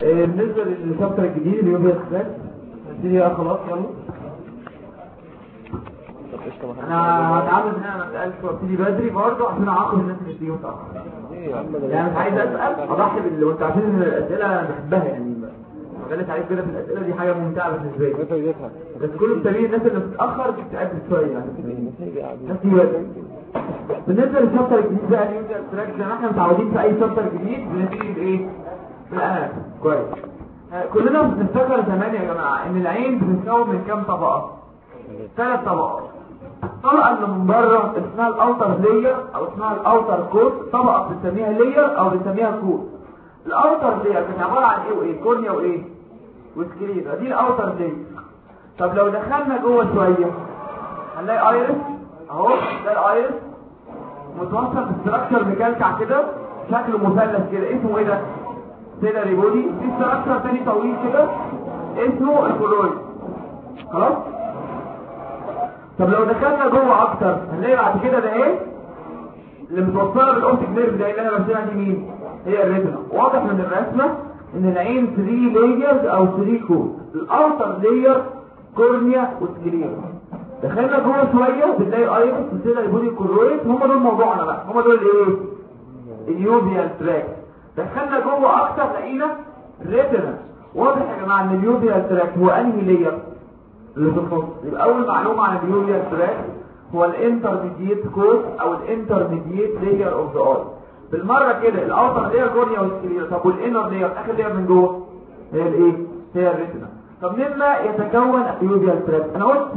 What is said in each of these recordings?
بالنسبه للشابتر الجديد اللي هو الاساس دي خلاص يلا. انا هتعامل ان انا ما اسالش وابتدي بدري برضه عشان اعاقب الناس اللي بتيجي متاخر. يعني مش عايز اسال اضحي وانت عارفين ان الاسئله انا بحبها يعني غلط عليك كده في الاسئله دي حاجه ممتعه بالنسبه لي. بس كل سبيل الناس اللي بتتاخر بتتعب شويه يعني. بالنسبه للشابتر الجديد بقى اليوزر تراك زي ما احنا متعودين في اي شابتر جديد بنبتدي بايه؟ بالانف. كويس. كلنا بنفتكر زمان يا جماعه ان العين بتتكون من كام طبقه؟ 3 طبقات. الطبقه اللي من بره اسمها الاوتر لير او اسمها الاوتر كوت، طبقه بنسميها لير او بنسميها كوت. الاوتر لير كانت عباره عن ايه وايه؟ كورنيا وايه؟ وسكليرا. دي الاوتر لير. طب لو دخلنا جوه شويه هنلاقي ايرس اهو. ده الايرس متوصل بستراكشر مكلكع كده شكله مثلث كده اسمه ايه ده؟ سيلاري بودي. في ستراكشر تاني طويل كده اسمه الكولويد. خلاص. طب لو دخلنا جوه اكتر هنلاقي بعد كده ده ايه اللي متوصله بالاوبتيك نيرف ده اللي انا برسمها دي مين؟ هي الريتنا. واضح من الرسمه ان العين 3 لايرز او 3 كود. الاوتر لاير كورنيا وسكليرا. دخلنا جوه شويه بنلاقي ايرس وسيلاري بودي كولويد. هم دول موضوعنا بقى. هم دول ايه؟ اليوبيال تراك. دخلنا جوه اكتر لقينا ريتنا. واضح يا جماعه ان اليوبيال تراك هو انهي لاير اللي في النص. يبقى اول معلومه عن اليوبيال تراك هو الانترميديت كود او الانترميديت لاير اوف ذا اي. بالمره كده الاوتر لاير كورنيا والسكليرا. طب والانر لاير اخر لاير من جوه هي الايه؟ هي الريتنا. طب مما يتكون اليوبيال تراك؟ انا قلت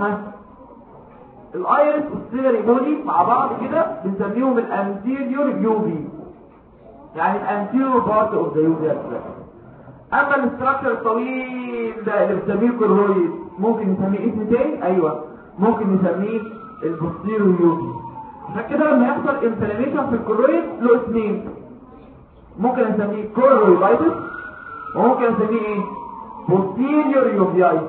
الايرس والسيلاري بودي مع بعض كده بنسميهم الانتيريور يوبي، يعني الانتيريور بارت اوف ذا يوبيال تراك. اما الاستراكشر الطويل ده اللي بنسميه كورهويد ممكن نسميه اسم تاني. ايوه ممكن نسميه البوستيريور يوبي. عشان كده لما يحصل انفلاميشن في الكورهويد له اسمين. ممكن نسميه كورهويدايتس وممكن نسميه ايه؟ بوستيريور يوبيايتس.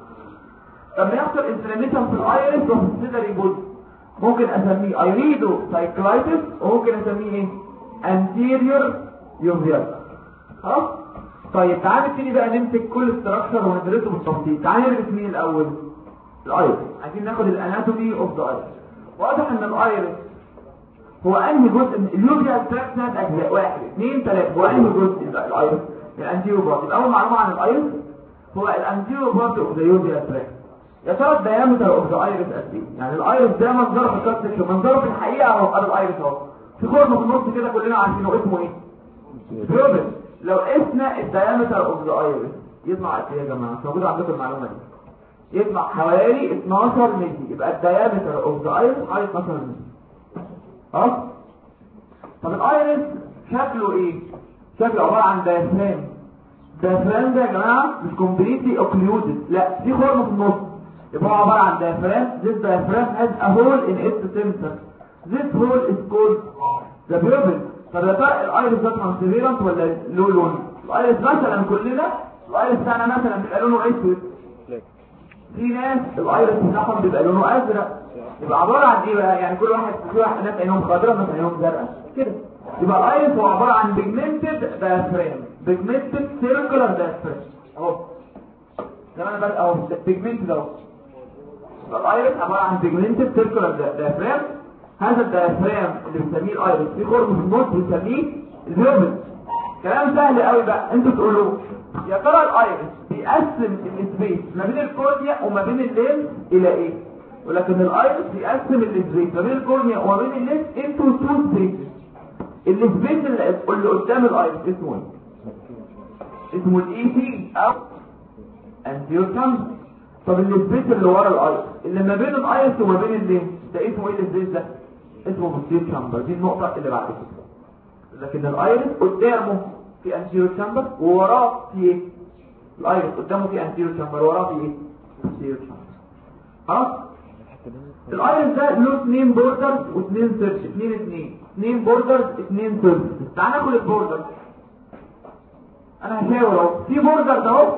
لما يحصل انفلاميشن في الايرس وفي السيلاري بودي ممكن اسميه ايريدو سايكلايتس وممكن اسميه ايه؟ انتيريور يوبيايتس. خلاص. طيب تعالى نبتدي بقى نمسك كل استراكشر وندرسه بالتفصيل. تعالى ندرس مين الاول؟ الايرس. عايزين ناخد الاناتومي اوف ذا ايرس. واضح ان الايرس هو انهي جزء من اليوبيال تراك؟ 3 اجزاء. 1 2 3. هو انهي جزء من الايرس؟ الانتيريور بارت. اول معلومه عن الايرس هو الانتيريور بارت اوف ذا يوبيال تراك. يا ترى الدايمتر اوف ذا ايرس قد ايه؟ يعني الايرس ده منظره في الكاتش، منظره في الحقيقه اهو. الايرس اهو في خرم في النص كده كلنا عارفينه اسمه ايه؟ بيوبل. لو قسنا الدايمتر اوف ذا ايرس يطلع قد ايه يا جماعه؟ مش موجود عندكم المعلومه دي. يطلع حوالي 12 مللي. يبقى الدايمتر اوف ذا ايرس حوالي 12 مللي. خلاص. طب الايرس شكله ايه؟ شكله عباره عن دايفرام. الدايفرام ده يا جماعه مش كومبليتلي اوكليودد، لا في خرم في النص. يبقى هو عباره عن دايفرام. This diaphragm has a hole in its center. This hole is called the pupil. طب يا ترى الايرس ده ترانسبيرنت ولا له لون؟ الايرس مثلا كلنا الايرس بتاعنا مثلا بيبقى لونه اسود. في ناس الايرس بتاعهم بيبقى لونه ازرق. يبقى عباره عن ايه بقى؟ يعني كل واحد في واحد ناس عينهم خضراء ناس عينهم زرقاء كده. يبقى الايرس هو عباره عن بيجمنتد دايفرام، بيجمنتد سيركولار دايفرام اهو. زي ما انا بقول اهو بيجمنتد اهو. الايرس عباره عن بيجمنتد سيركولار دايفرام. هذا الدايفرام اللي بنسميه الايرس في خرم في النص بنسميه البيوبل. كلام سهل قوي بقى. انتوا تقولوا يا ترى الايرس بيقسم السبيس ما بين الكورنيا وما بين اللينس الى ايه؟ ولكن الايرس بيقسم السبيس ما بين الكورنيا وما بين اللينس انتو 2 سبيس. السبيس اللي قدام الايرس اسمه ايه؟ اسمه الاي سي او انتيور كامبر. طب السبيس اللي ورا الايرس اللي ما بين الايرس وما بين اللينس ده اسمه ايه السبيس ده؟ اسمه بوستيريور كامبر. دي النقطه اللي بعد كده. لكن الايرس قدامه في انتيريور كامبر ووراه في ايه؟ الايرس قدامه في انتيريور كامبر وراه في ايه؟ بوستيريور كامبر. خلاص. الايرس ده له 2 بوردرز و2 سيرفيس. 2 بوردرز 2 سيرفيس. تعال ناخد البوردرز. انا هشاور اهو. في بوردر ده اهو،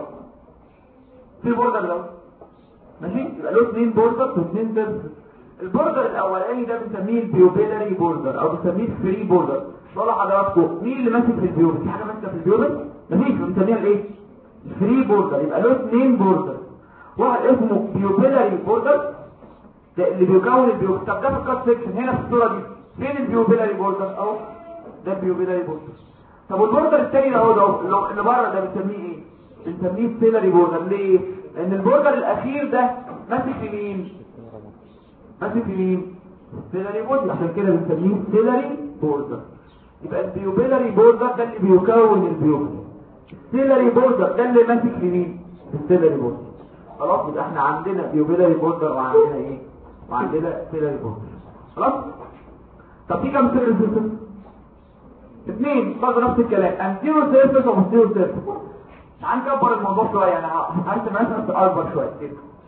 في بوردر ده ماشي. يبقى له 2 بوردرز و2 سيرفيس. البوردر الاولاني ده بنسميه البيوبيلاري بوردر او بنسميه الفري بوردر. بقول لحضراتكم مين اللي ماسك في البيوبل؟ في حاجه ماسكه في البيوبل؟ مفيش، بنسميها الايه؟ فري بوردر. يبقى له اثنين بوردر، واحد اسمه بيوبيلاري بوردر ده اللي بيكون البيوبل. طب ده في الكات سيكشن هنا في الصوره دي فين البيوبيلاري بوردر؟ اهو ده البيوبيلاري بوردر. طب والبوردر الثاني ده اهو ده اللي بره ده بنسميه ايه؟ بنسميه سيلاري بوردر. ليه؟ لان البوردر الاخير ده ماسك في مين؟ ماسك في مين؟ سيلاري بوردر، عشان كده بنسميه سيلاري بوردر. يبقى البيوبيلاري بوردر ده اللي بيكون البيوبل، السيلاري بوردر ده اللي ماسك في مين؟ السيلاري بوردر. خلاص يبقى احنا عندنا بيوبيلاري بوردر وعندنا ايه؟ وعندنا سيلاري بوردر. خلاص. طب في كام سيلاري بوردر؟ اثنين برضه نفس الكلام، انتيرو سيرفيس وبوستيرو سيرفيس. تعال نكبر الموضوع شويه، انا هرسم مثلا اكبر شويه كده.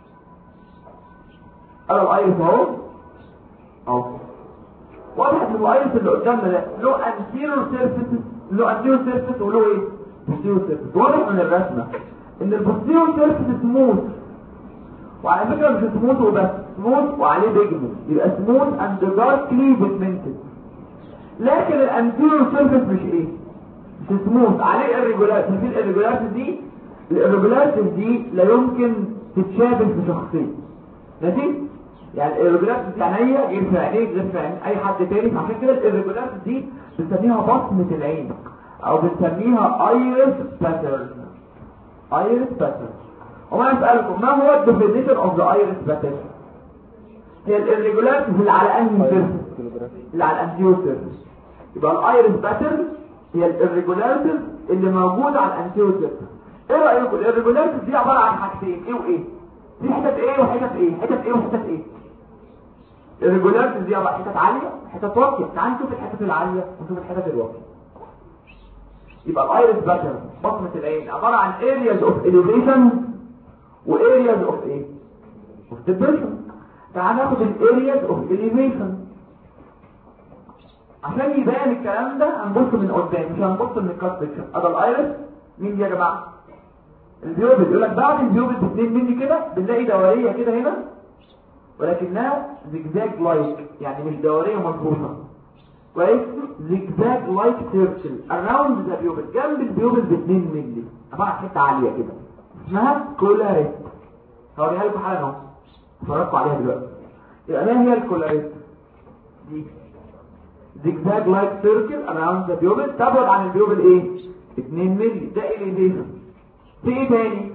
ادي الايرس اهو واضح ان الايرس اللي قدامنا ده له انتيرو سيرفيس، له انتيرو سيرفيس وله ايه؟ بوستيرو سيرفيس. واضح من الرسمه ان البوستيرو سيرفيس سموث، وعلى فكره مش سموث وبس، سموث وعليه بيجمنت، يبقى سموث اند داركلي بيجمنتد. لكن الانتيرو سيرفيس مش ايه؟ مش سموث، عليه الريجولاريتي. في الريجولاريتي دي، الريجولاريتي دي لا يمكن تتشابه في شخصين، ماشي؟ يعني الريجولاريتي دي عينيا غير في عينيك غير في عين اي حد تاني. عشان كده الريجولاريتي دي بنسميها بصمه العين او بنسميها ايرس باترن. ايرس باترن. وما اسالكم ما هو الديفينيشن اوف ذا ايرس باترن؟ هي الريجولاريتي اللي على انهي سيرفيس؟ اللي على الانتيرو سيرفيس. يبقى الايرس باترن هي الريجولاريتي اللي موجوده على الانتيرو سيرفيس. ايه رايكم؟ الريجولاريتي دي عباره عن حاجتين، ايه وايه؟ في حتت ايه وحتت ايه؟ حتت ايه وحتت ايه؟ الريجولاريتي دي عباره عن حتت عاليه حتت واطيه. تعال نشوف الحتت العاليه ونشوف الحتت الواطيه. يبقى الايرس باترن بصمه العين عباره عن areas of elevation و areas of ايه؟ of depression. تعال ناخد areas of elevation عشان يبان الكلام ده. هنبص من قدام مش هنبص من الكات سيكشن. ادي الايرس مين يا جماعه؟ البيوبل. يقول لك بعد البيوبل ب2 مللي كده بنلاقي دوريه كده هنا ولكنها زجزاج لايك، يعني مش دوريه مظبوطه كويس، زجزاج لايك سيركل اراوند ذا بيوبل. جنب البيوبل ب2 مللي طبعا حته عاليه كده اسمها كولاريت. هوريها لكم حالا اهو، اتفرجوا عليها دلوقتي. يبقى ما هي الكولاريت دي؟ زجزاج لايك سيركل اراوند ذا بيوبل، تبعد عن البيوبل ايه؟ 2 مللي. ده اليفيشن. في ايه تاني؟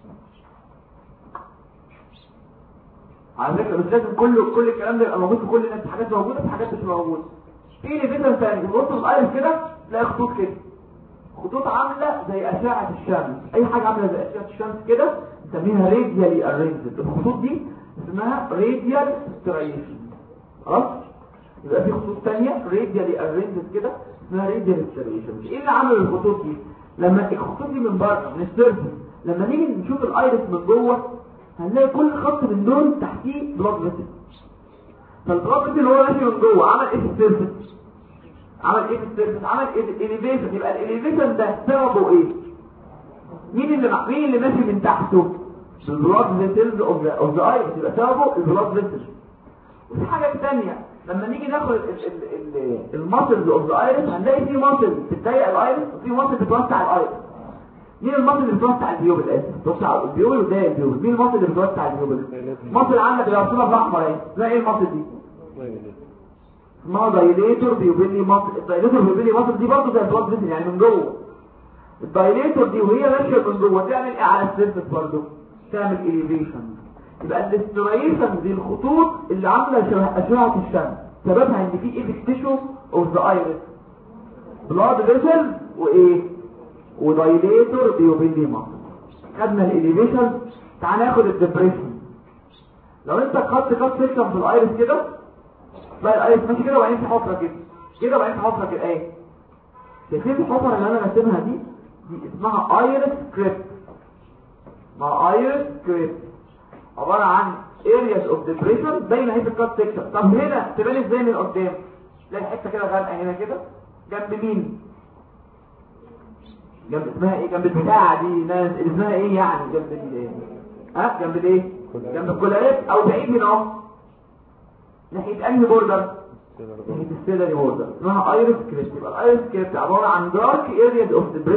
على فكره مش لازم كل الكلام ده يبقى موجود في كل الناس، في حاجات موجوده في حاجات مش موجوده. في اليفيشن ثاني بنبص الايرس كده تلاقي خطوط كده، خطوط عامله زي اشعه الشمس. اي حاجه عامله زي اشعه الشمس كده نسميها راديالي ارينجد. الخطوط دي اسمها راديال سترايشن. خلاص. يبقى في خطوط ثانيه راديالي ارينجد كده اسمها راديال سترايشن. ايه اللي عامل الخطوط دي؟ لما الخطوط دي من بره من السيرفيس، لما نيجي نشوف الايرس من جوه هنلاقي كل خط من دول تحتيه بلاد فيسل. فالبلاد فيسل اللي هو ماشي من جوه عمل ايه في السيرفيس؟ عمل ايه في السيرفيس؟ عمل اليفيشن. يبقى الاليفيشن ده سببه ايه؟ مين اللي ماشي من تحته؟ البلاد فيسلز اوف ذا ايرس. يبقى سببه البلاد فيسل. وفي حاجه ثانيه لما نيجي ناخد الماسلز اوف ذا ايرس هنلاقي في ماسل بتضيق الايرس وفي ماسل بتوسع الايرس. مين الماسل اللي بتوسع البيوبل؟ بتوسع البيوبل وده البيوبل. مين الماسل اللي بتوسع البيوبل؟ ماسل عندك الارسله بالاحمر اهي، اسمها ايه الماسل دي؟ اسمها دايليتور بيوبيلي ماسل. الدايليتور بيوبيلي ماسل دي برضه زي البلاد فيسل يعني من جوه. الدايليتور دي وهي ماشيه من جوه تعمل ايه على السيرفيس؟ برضه تعمل اليفيشن. يبقى الاستريشن دي الخطوط اللي عامله شبه اشعه الشمس سببها ان في ايه؟ تيشو اوف ذا ايرس، بلاد فيسل وايه؟ ودايليتور بيوبيلي ماسل. خدنا الاليفيشن. تعال ناخد الديبريشن. لو انت خدت كات سيكشن في الايرس كده تلاقي الايرس ماشي كده وبعدين في حفره كده كده وبعدين في حفره كده ايه؟ شايفين الحفره اللي انا راسمها دي اسمها ايرس كريبت. ما ايرس كريبت عباره عن areas of depression باينه اهي في الكات سيكشن. طب هنا تبان ازاي من قدام؟ تلاقي حته كده غامقه هنا كده جنب مين؟ جنب اسمها ايه؟ جنب البتاعه دي ناس اسمها ايه يعني؟ جنب الايه؟ جنب الايه؟ جنب الكولاريت او بعيد هنا اهو ناحيه انهي بوردر؟ ناحيه السيلري بوردر اسمها ايرس كريبت. يبقى الايرس كريبت عباره عن dark areas of depression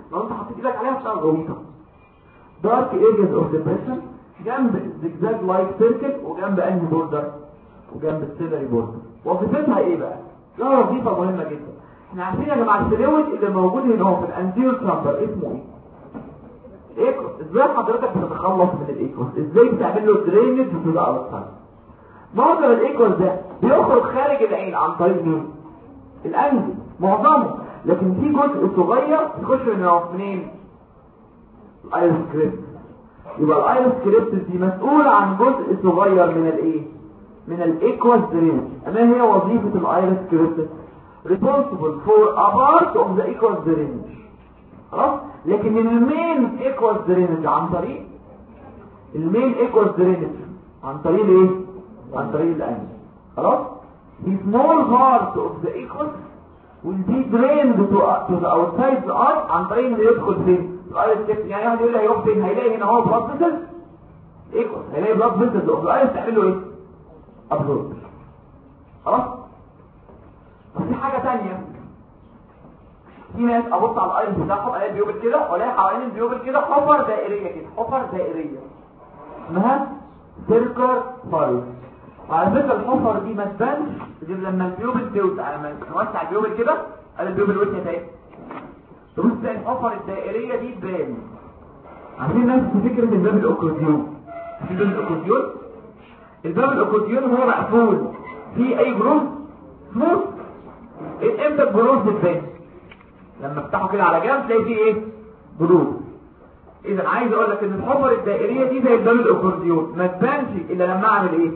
لو انت حطيت ايدك عليها بتبقى غويطه. دارك ايجز اوف ديبريشن جنب زجزاج لايك سيركل وجنب انهي بوردر؟ وجنب السيلري بوردر. وظيفتها ايه بقى؟ لها وظيفه مهمه جدا. احنا عارفين يا جماعه الفلويد اللي موجود هنا هو في الانتيريور تشامبر اسمه ايه؟ ايكوس. ازاي حضرتك بتتخلص من الايكوس؟ ازاي بتعمل له درينج تو ذا اوتسايد؟ معظم الايكوس ده بيخرج خارج العين عن طريق مين؟ الانجل معظمه، لكن في جزء صغير بيخش منين؟ الايرس كريبت. يبقى الايرس كريبت دي مسؤوله عن جزء صغير من الايه؟ من الايكوس درينج. ما هي وظيفه الايرس كريبت؟ responsible for a part of the equal drainage. خلاص. لكن المين equal drainage عن طريق المين equal drainage عن طريق ايه؟ عن طريق الانجل. خلاص. the small part of the equal will be drained to the outside the eye عن طريق اللي يدخل فين؟ الايرس كريبت. يعني واحد يقول لي هيروح فين؟ هيلاقي هنا هو blood vessels equal، هيلاقي blood vessels of the iris تعمل له ايه؟ absorb. خلاص. في حاجة تانية، في ناس ابص على الايرس بتاعهم الاقي البيوبل كده والاقي حوالين البيوبل كده حفر دائرية كده، حفر دائرية اسمها سيركر فايل. وعلى فكرة الحفر دي ما تبانش غير لما البيوبل توسع. لما نوسع البيوبل كده قال البيوبل وسعت اهي، تبص تلاقي الحفر الدائرية دي تبان. عارفين ناس فكرة الباب الاكورديون؟ في باب الاكورديون، الباب الاكورديون هو مقفول في اي جروف سموث. امتى الجروف بتبان؟ لما افتحه كده على جنب تلاقي فيه ايه؟ جروف. اذا عايز اقول لك ان الحفر الدائريه دي زي الباب الاكورديون ما تبانش الا لما اعمل ايه؟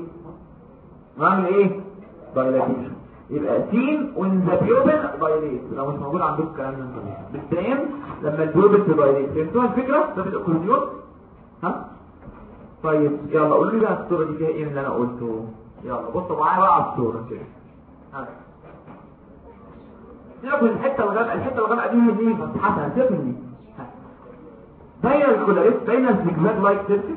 دايلاتيشن. يبقى سين وين ذا بيوبل دايليت. لو مش موجود عندكم الكلام ده بتبان لما البيوبل تدايليت. فهمتوا الفكره؟ ده في الاكورديون. ها طيب يلا قولوا لي بقى الصوره دي فيها ايه من اللي انا قلته. يلا بصوا معايا بقى على الصوره كده. ها سيبك من الحته الغامقه دي فتحتها. سيبك من دي. بين الكولاريس بين الزجزاج لايك سيركل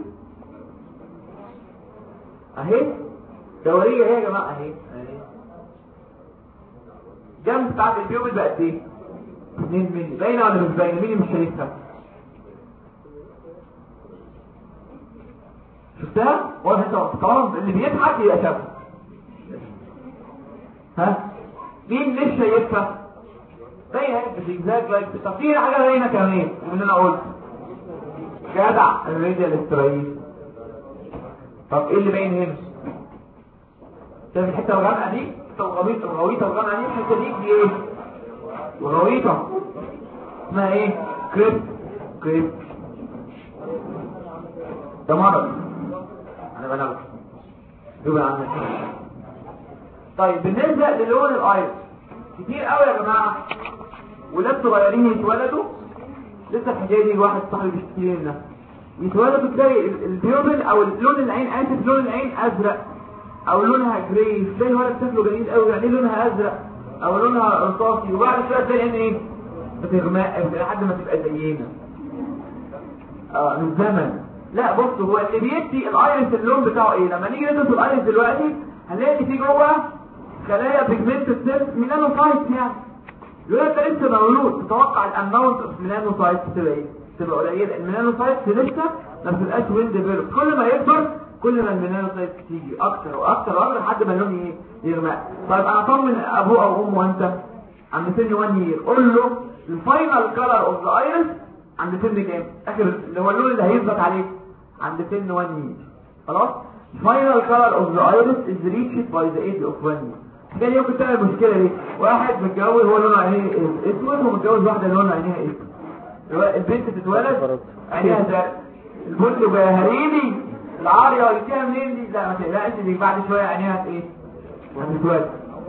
اهي دوريه اهي يا جماعه اهي جنب بتاعت البيوبل بقت ايه؟ 2 مللي. باينه ولا مش باينه؟ مين مش شايفها؟ شفتها؟ واضح انت طالما اللي بيضحك يبقى شافها. ها مين مش شايفها؟ باينه الزجزاج لايك. طب في حاجه باينه كمان من اللي انا قلت جدع الراديال استرايل. طب ايه اللي باين هنا؟ شايف الحته الغامقه دي؟ الغويطه الغامقه دي الحته دي ايه؟ الغويطه اسمها ايه؟ كريب. ده مرض انا بنغش يبقى عندك. طيب بالنسبه للون الايرس كتير قوي يا جماعه ولاد صغيرين يتولدوا لسه الحكايه دي واحد صاحبي بيشتكي لنا يتولدوا تلاقي البيوبل او لون العين لون العين ازرق او لونها جراي. تلاقي الولد شكله جميل قوي يعني لونها ازرق او لونها رصاصي وبعد شويه تلاقي العين ايه؟ بتغمق لحد ما تبقى زينا من زمن. لا بص هو اللي بيدي الايرس اللون بتاعه ايه؟ لما نيجي ندرس الايرس دلوقتي هنلاقي في جوه خلايا بيجمنت سيلز ميلانوسايت. يعني يقول لك لسه مولود تتوقع الاماونت اوف ميلانوسايت تبقى ايه؟ تبقى قليله. الميلانوسايت لسه ما بتبقاش ويل ديفلوب. كل ما يكبر كل ما الميلانوسايت تيجي اكتر واكتر لحد ما اللون ايه؟ يغمق. طيب انا اطمن ابوه او امه انت عند سن 1 يير قول له الفاينل كلر اوف ذا ايرس عند سن كام؟ اخر اللي هو اللون اللي هيثبت عليه عند سن 1 يير. خلاص final color of the iris is reached by the age of 1 year. كان يمكن تعمل المشكله دي واحد متجوز هو لونه عينيه اسود ومتجوز واحده لونها عينيها اسود. البنت تتولد عينيها زرق البنت بقى هريمي العاريه قلتيها منين دي؟ لا ما تقلقش دي بعد شويه عينيها ايه؟ هتتولد.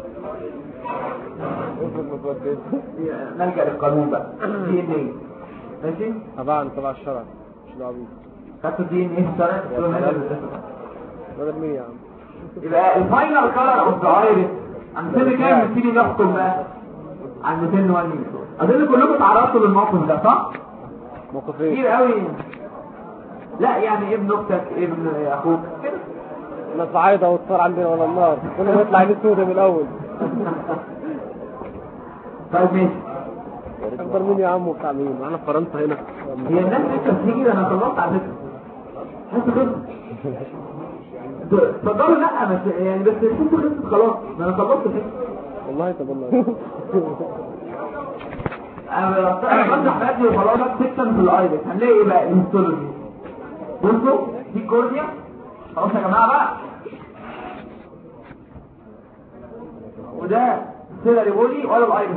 نلجأ للقانون بقى دي ان ايه ماشي؟ طبعا تبع الشرع مش دعوه بيه. خدتوا دي ان ايه الشرع؟ بدل مين يا عم؟ يبقى الفاينل كلر اوف ذا ايرس عند سن كام نبتدي نحكم بقى؟ عند سن 1 يير. اظن كلكم اتعرضتوا للموقف ده صح؟ موقف ايه؟ كتير قوي. لا يعني ابن اختك ابن اخوك كده انا صعايده والصار عندنا ولا النار كل ما يطلع لي سوده من الاول. طيب ماشي. اكبر مني يا عم وبتاع مين؟ انا في فرنسا هنا. هي الناس لسه بتيجي، انا خلصت على فكره. حاسس كده اتفضلوا. لا مش يعني، بس انتوا خلصت خلاص، ما انا خلصت كده والله. طب والله انا بشرح بدري وخلاص. سيكشن في الايرس هنلاقي ايه بقى؟ الهيستولوجي. بصوا دي كورنيا خلاص يا جماعه بقى، وده سيلاري بولي ولا الايرس.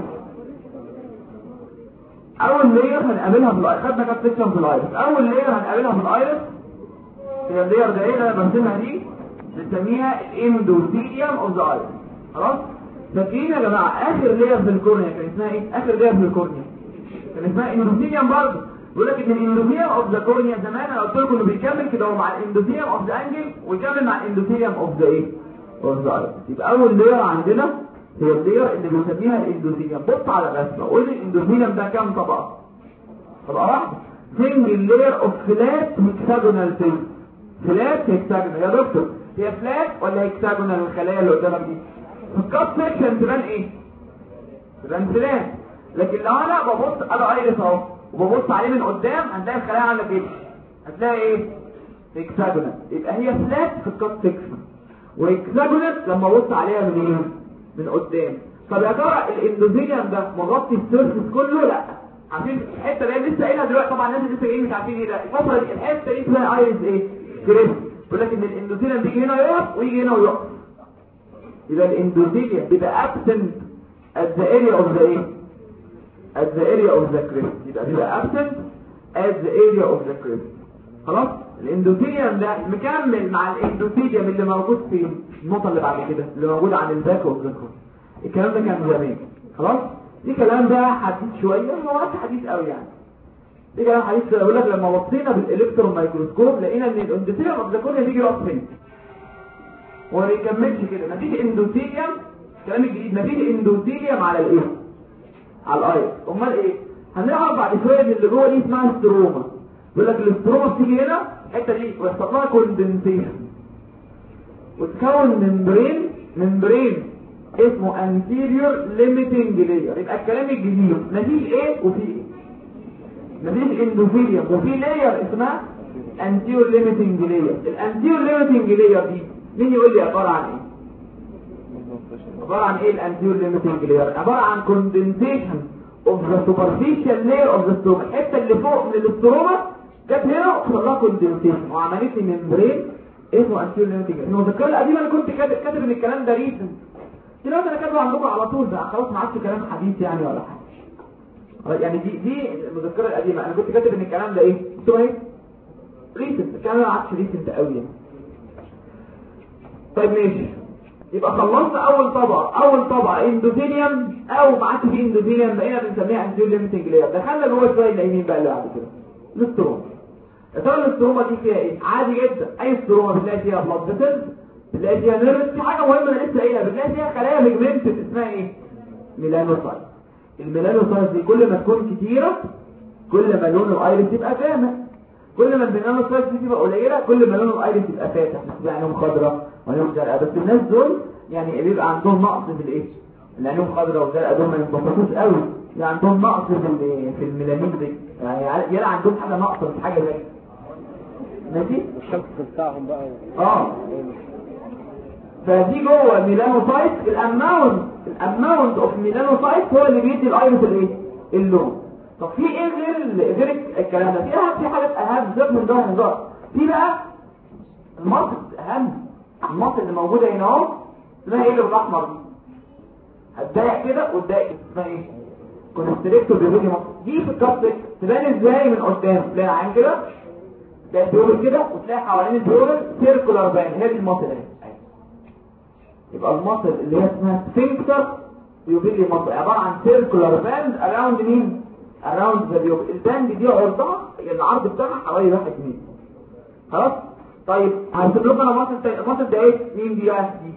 اول لير هنقابلها في الايرس، خدنا كام سيكشن في الايرس. اول لير هنقابلها في الايرس هي اللير ده، ايه اللي انا برسمها دي؟ بنسميها الاندوثيليوم اوف ذا ايرس. خلاص فاكرين يا جماعه اخر لير في الكورنيا كان اسمها ايه؟ اخر لير في الكورنيا كان اسمها اندوثيليوم برضه. بيقول لك ان الاندوثيليوم اوف ذا كورنيا زمان انا قلت لكم انه بيكمل كده مع الاندوثيليوم اوف ذا انجل ويكمل مع الاندوثيليوم اوف ذا ايه؟ اوف ذا ايرس. يبقى اول لير عندنا هي اللير اللي بنسميها الاندوثيليوم. بص على الرسمه قول لي الاندوثيليوم ده كام طبقه؟ طبقه واحده. سنجل لير اوف فلات هيكساجونال فيس. فلات هيكساجونال يا دكتور، هي فلات ولا هيكساجونال الخلايا اللي قدامك دي؟ في الكات سيكشن تبان ايه؟ تبان فلات. لكن لو انا ببص على ايرس اهو وببص عليه من قدام هنلاقي الخلايا عامله كده، هتلاقي ايه؟ هيكساجونال. يبقى هي فلات في الكات سيكشن وهيكساجونال لما ابص عليها من ايه؟ من قدام. طب يا ترى الاندوثيليوم ده مغطي السيرفيس كله؟ لا. عارفين الحته اللي لسه قايلها دلوقتي؟ طبعا الناس لسه جايين مش عارفين ايه ده الفتره دي. الحته دي اسمها ايرس ايه؟ كريست. بيقول لك ان الاندوثيليوم بيجي هنا يقف ويجي هنا ويقف. يبقى الاندوثيليوم بيبقى absent at the area of the ايه؟ at the area of the crest. يبقى بيبقى absent at the area of the crest. خلاص. الاندوثيليوم ده مكمل مع الاندوثيليوم اللي موجود في النقطه اللي بعد كده اللي موجود عن الباك والذكر. الكلام ده كان زمان. خلاص. دي كلام ده حديث شويه، هو مش حديث قوي يعني. دي كلام حديث. بقول لك لما بصينا بالالكترون مايكروسكوب لقينا ان الاندوثيليوم اوف ذا كورنيا بيجي راس فين وما بيكملش كده. مفيش اندوثيليوم، الكلام الجديد، مفيش اندوثيليوم على الايه؟ على الايرس. امال ايه؟ هنعرف بعد شويه ان اللي جوه دي اسمها ستروما. بيقول لك الاستروما بتيجي هنا الحته دي ويحصل لها كوندنسيشن وتكون ممبرين اسمه anterior limiting layer. يبقى الكلام الجديد مفيش ايه وفي ايه؟ مفيش اندوثيليوم وفي لاير اسمها anterior limiting layer. الانتيور limiting layer دي مين يقول لي عباره عن ايه؟ عباره عن ايه الانتيور limiting layer؟ عباره عن condensation of the superficial layer of the stoma. الحته اللي فوق من الاستروما جت هنا وحصل لها كوندنسيشن وعملت لي ممبرين اسمه anterior limiting layer. المذكره القديمه انا كنت كاتب ان الكلام ده ريسنت، دلوقتي انا كاتبه عندكم على طول بقى خلاص، ما عادش كلام حديث يعني ولا حاجه. يعني دي المذكره القديمه انا كنت كاتب ان الكلام ده ايه؟ قلت له ايه؟ ريسنت. الكلام ده ما عادش ريسنت قوي يعني. طيب ماشي، يبقى خلصنا اول طبقه اندوثيليوم او ما عادش فيه اندوثيليوم بقينا بنسميها انتيور ليميتنج لاير. دخلنا جوه شويه اليمين بقى اللي بعد كده الاستروما. يا ترى الاستروما دي فيها ايه؟ عادي جدا اي استروما بتلاقي فيها بلاد فيسلز، بتلاقي فيها نيرفز. في حاجه مهمه انا لسه قايلها، بتلاقي فيها خلايا بيجمنتد اسمها ايه؟ ميلانوسايت. الميلانوسايت دي كل ما تكون كتيره كل ما لون الايرس يبقى غامق، كل ما الميلانوسايت دي تبقى قليله كل ما لون الايرس يبقى فاتح، بتبقى عينهم خضراء وعينهم زرقاء. بس الناس دول يعني بيبقى عندهم نقص في الايه؟ اللي عينهم خضراء وزرقاء دول ما ينبسطوش قوي، يعني عندهم نقص في الميلانين دي، يعني يلا عندهم حاجه ناقصه مش حاجه زي ماشي. الشمس بتاعهم بقى فدي جوه ميلانوسايت. الاماونت اوف ميلانوسايت هو اللي بيدي الايرس الايه؟ اللون. طب في ايه غير الكلام ده؟ في حاجات اهم زي من ده هزار. في بقى المصل اهم، المصل اللي موجوده هنا اهو اسمها ايه اللي بالاحمر دي؟ هتضايق كده وتضايق اسمها ايه؟ كونستريكتور بيبيدي مصل. دي في الكابسك تبان ازاي؟ من قدام تلاقي عين كده، تلاقي البيورل كده، وتلاقي حوالين البيورل سيركولار باند. هي دي المصل اهي. يبقى المصل اللي هي اسمها سفنكتر بيبيدي مصل عباره عن سيركولار باند اراوند مين؟ اراوند ذا بيوبل. الباند دي عرضها العرض بتاعها حوالي 1 متر. خلاص. طيب هنسيب لكم انا المصل ده ايه؟ مين دي بقى؟ دي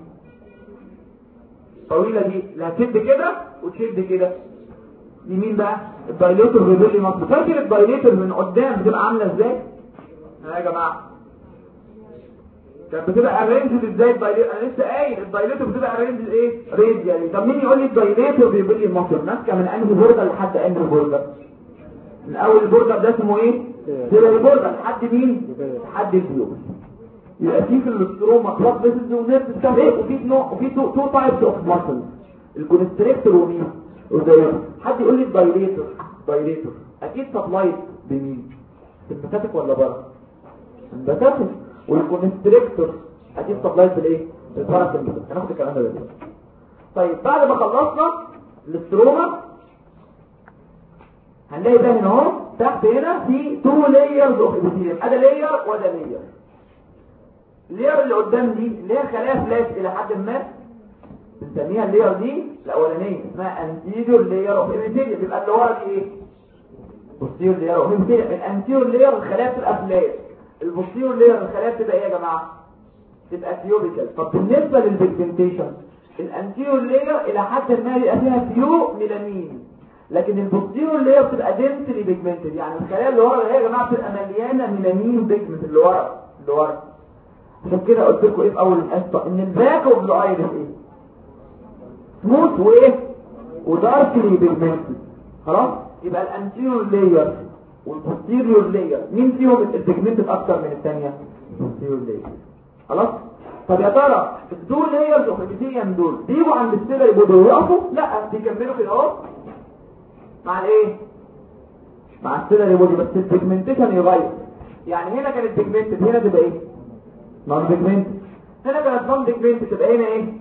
طويله دي اللي هتشد كده وتشد كده. دي مين بقى؟ الدايليتور بيبيلي مصل. فاكر الدايليتور من قدام بتبقى عامله ازاي؟ يا جماعه كانت بتبقى ارينجد ازاي الدايليتور؟ انا لسه قايل الدايليتور بتبقى ارينجد ايه؟ راديالي. طب مين يقول لي الدايليتور بيقول لي المصل ماسكه من انهي بوردر لحد انهي بوردر؟ من اول البوردر ده اسمه ايه؟ سيلري بوردر لحد مين؟ لحد الفيوز. يبقى في الاستروما بلاد فيسلز ونيرف بتاع ايه؟ وفي تو تايبس اوف ماسل، الكونستريكتور ومين؟ حد يقول لي الدايليتور اكيد سبلايت بمين؟ سمباتيك ولا بره؟ سمباتيك. والكونستريكتور اكيد سبلايت بالايه؟ بالباراسمباتيك. هناخد الكلام ده دلوقتي. طيب بعد ما خلصنا الاستروما هنلاقي ده هنا اهو تحت هنا في 2 لايرز اوف ابيثيليوم، ادي لاير وده لاير. اللاير اللي قدام دي اللي هي خلايا فلاش الى حد ما بنسميها اللاير دي الاولانيه اسمها انتيريور لاير اوف ابيثيليوم. يبقى اللي ورا دي ايه؟ بوستيريور لاير اوف ابيثيليوم. الانتيريور لاير الخلايا بتبقى فلاش، البوستيريور لاير الخلايا بتبقى ايه يا جماعه؟ تبقى تيوبيكال. طب بالنسبه للبيجمنتيشن الانتيريور لاير الى حد ما بيبقى فيها فيو ميلانين، لكن البوستيريور لاير بتبقى دنسلي بيجمنتد. يعني الخلايا اللي ورا دي يا جماعه بتبقى مليانه ميلانين بيجمنت اللي ورا. عشان كده قلت لكم ايه في اول الحصه ان الباك اوف ذا ايرس ايه؟ سموث وايه؟ وداركلي بيجمنتد. خلاص؟ يبقى الانتيريور لاير والبوستيريور لاير مين فيهم البيجمنتد اكتر من الثانيه؟ البوستيريور لاير. خلاص؟ طب يا ترى الدول لايرز اوف ابيثيليوم دول بيجوا عند السيلر يبقوا يقفوا؟ لا، بيكملوا كده اهو مع الايه؟ مع السيلر بودي، بس البيجمنتيشن يغير. يعني هنا كانت بيجمنتد، هنا تبقى ايه؟ نون بيجمنتد. هنا كانت نون بيجمنتد، تبقى هنا ايه؟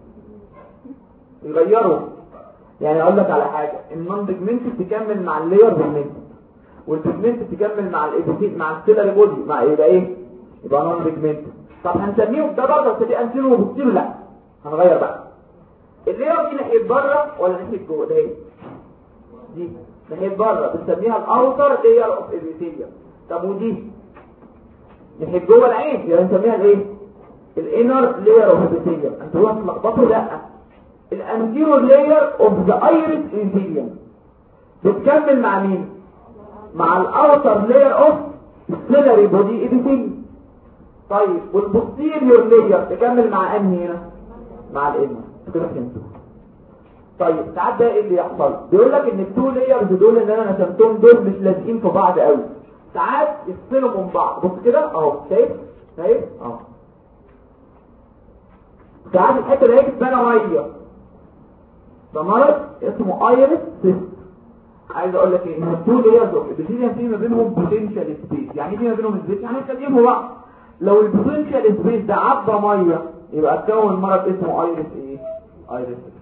يغيروا. يعني اقول لك على حاجه، النون بيجمنتد تكمل مع اللاير بيجمنتد، والبيجمنتد تكمل مع الابيثيل مع السيلر بودي، مع يبقى ايه؟ يبقى نون بيجمنتد. طب هنسميهم ده برضه بس دي انتيرو وبوستيرو؟ لا، هنغير بقى. اللاير دي ناحيه بره ولا ناحيه جوه؟ ده ايه؟ دي ناحيه بره بنسميها الاوتر لاير اوف ابيثيليوم. طب ودي ناحيه جوه العين يبقى نسميها الايه؟ الانر لاير اوف ابيثيليوم. انتوا هتلخبطوا؟ لا، الانتيرور لاير اوف ذا ايرس ابيثيليوم بتكمل مع مين؟ مع الاوتر لاير اوف السيلري بودي ابيثيليوم. طيب والبوستيريور لاير تكمل مع انهي هنا؟ مع الانر. كده فهمتوا؟ طيب ساعات ده ايه اللي يحصل؟ بيقول لك ان التو لايرز دول اللي انا رسمتهم دول مش لازقين في بعض قوي، ساعات يفصلوا من بعض. بص كده اهو، شايف اهو. ساعات الحته دي تبان ميه، ده مرض اسمه ايرس سيست. عايز اقول لك ايه؟ ان التو لايرز اوف ابيثيليوم في ما بينهم بوتنشال سبيس. يعني ايه في ما بينهم سبيس؟ يعني هنتكلموا بقى. لو البوتنشال سبيس ده عدى ميه يبقى اتكون مرض اسمه ايرس ايه؟ ايرس سيست.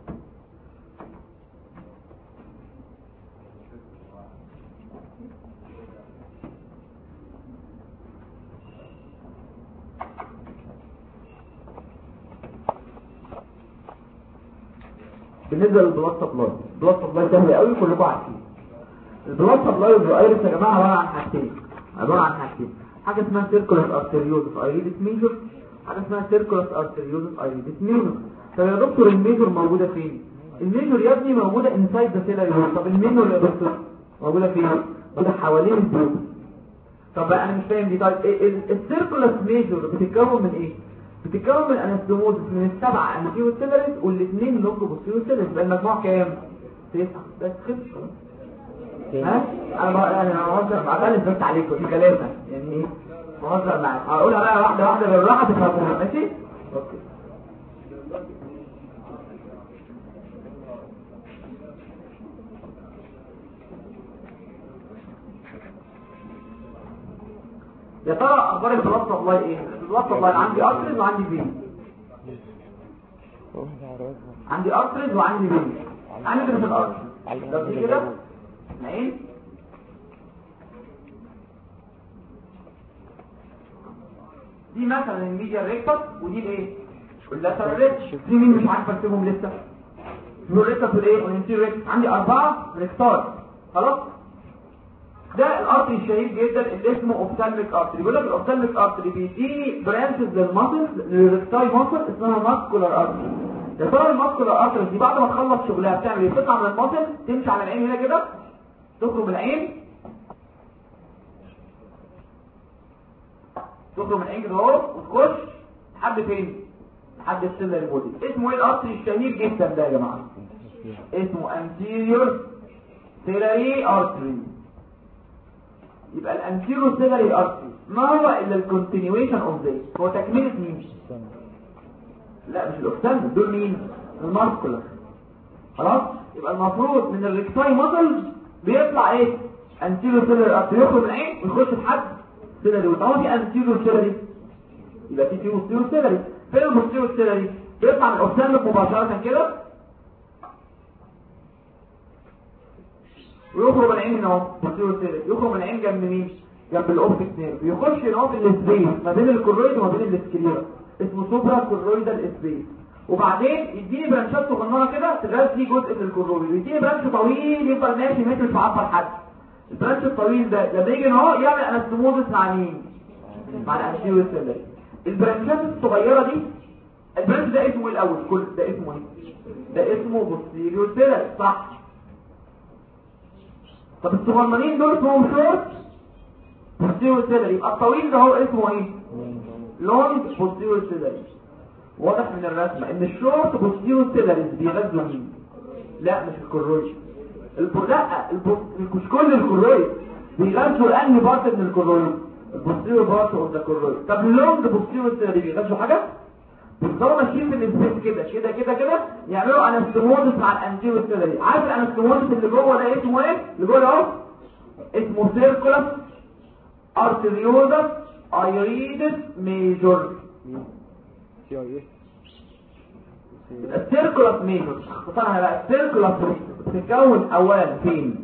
بالنسبه للبلاد سبلاي، البلاد سبلاي سهل قوي كلكم عارفين. البلاد سبلاي والايرس يا جماعه عباره عن حاجتين، حاجه اسمها سيركولار ارتريوزس ايريدس ميجور، حاجه اسمها سيركولار ارتريوزس ايريدس ميجور. طب يا دكتور الميجور موجوده فين؟ الميجور يا ابني موجوده انسايد ذا سيلري وول. طب الميجور يا دكتور موجوده فين؟ موجوده حوالين البيوت. طب بقى انا مش فاهم دي. طيب السيركولار ميجور بتتكون من ايه؟ بتتكون من انستوموزس من السبعه انتيريور سيلريز والاثنين لونج بوستيريور سيلريز. يبقى المجموع كام؟ 9. بس خلص. ها انا بهزر مع بالي بس عليكم دي 3 يعني ايه؟ بهزر معاك. هقولها بقى واحده واحده بالراحه تفهموها. ماشي؟ اوكي. يا ترى اخبار البلاد سبلاي ايه؟ البلاد سبلاي عندي ارتريز وعندي فين. عندي ارتريز وعندي فين. عندي في الارتريز لو دي كده ايه؟ دي مثلا الميديا ريكتس ودي الايه؟ اللاترال ريكتس. في مين مش عارف ارسمهم لسه؟ دول ريكتس والايه؟ والانتيريور ريكتس. عندي 4 ريكتار. خلاص؟ ده الارتري الشهير جدا اللي اسمه اوفتالميك ارتري. بيقول لك الاوفتالميك ارتري بيدي برانشز للماسلز للريكتاي ماسل اسمها ماسكولار ارتري. يا ترى الماسكولار ارتري دي بعد ما تخلص شغلها بتعمل ايه؟ بتطلع من الماسل تمشي على العين هنا كده، تخرج من العين كده اهو وتخش لحد فين؟ لحد السيلري بودي. اسمه ايه الارتري الشهير جدا ده يا جماعه؟ اسمه anterior ciliary artery. يبقى الانتيريور سيلري ارتري ما هو الا الكونتينيويشن اوف ذا، هو تكمله مين؟ لا مش الاوكسان، دول مين؟ الماسكولار. خلاص. يبقى المفروض من الريكتاي ماسل بيطلع ايه؟ انتيريور سيلري ارتري، يخرج من العين ويخش لحد سيلري. وطالما في انتيريور سيلري يبقى في بوستيريور سيلري. فين البوستيريور سيلري؟ بيطلع من الاوكسان مباشره كده ويخرج من العين هنا اهو بوستيريور سيلري، يخرج من العين جنب مين؟ جنب الاوبتيك نيرف، يخش هنا في السبيس ما بين الكرويد وما بين السكليرا، اسمه سوبرا كرويدال سبيس. وبعدين يديني برانشات صغننه كده تغذي جزء من الكرويد، ويديني برانش طويل يفضل ماشي ماشي مش معبر حد. البرانش الطويل ده لما يجي اهو يعمل انستموزس مع مين؟ مع الانتيريور سيلري. البرانشات الصغيره دي البرانش ده اسمه ايه الاول؟ كل ده اسمه ايه؟ ده اسمه بوستيريور سيلري صح. طب الصغننين دول اسمهم شورت بوستيريور سيلري، يبقى الطويل ده هو اسمه ايه؟ لونج بوستيريور سيلري. واضح من الرسمه ان الشورت بوستيريور سيلري بيغذوا مين؟ لا مش الكرويد. لا مش كل الكرويد، بيغذوا الانهي بارت من الكرويد؟ البوستيريور بارت اوف ذا كرويد. طب اللونج بوستيريور سيلري بيغذوا حاجه؟ بيفضلوا ماشيين في السبيس كده كده كده كده يعملوا انستموزس مع الانتيريور سيلري. عارف الانستموزس اللي جوه ده اسمه ايه؟ اللي جوه ده اهو اسمه سيركولاس ارتريوزس ايريدس ميجور. السيركولاس ميجور اختصارها بقى السيركولاس بتتكون اولا فين؟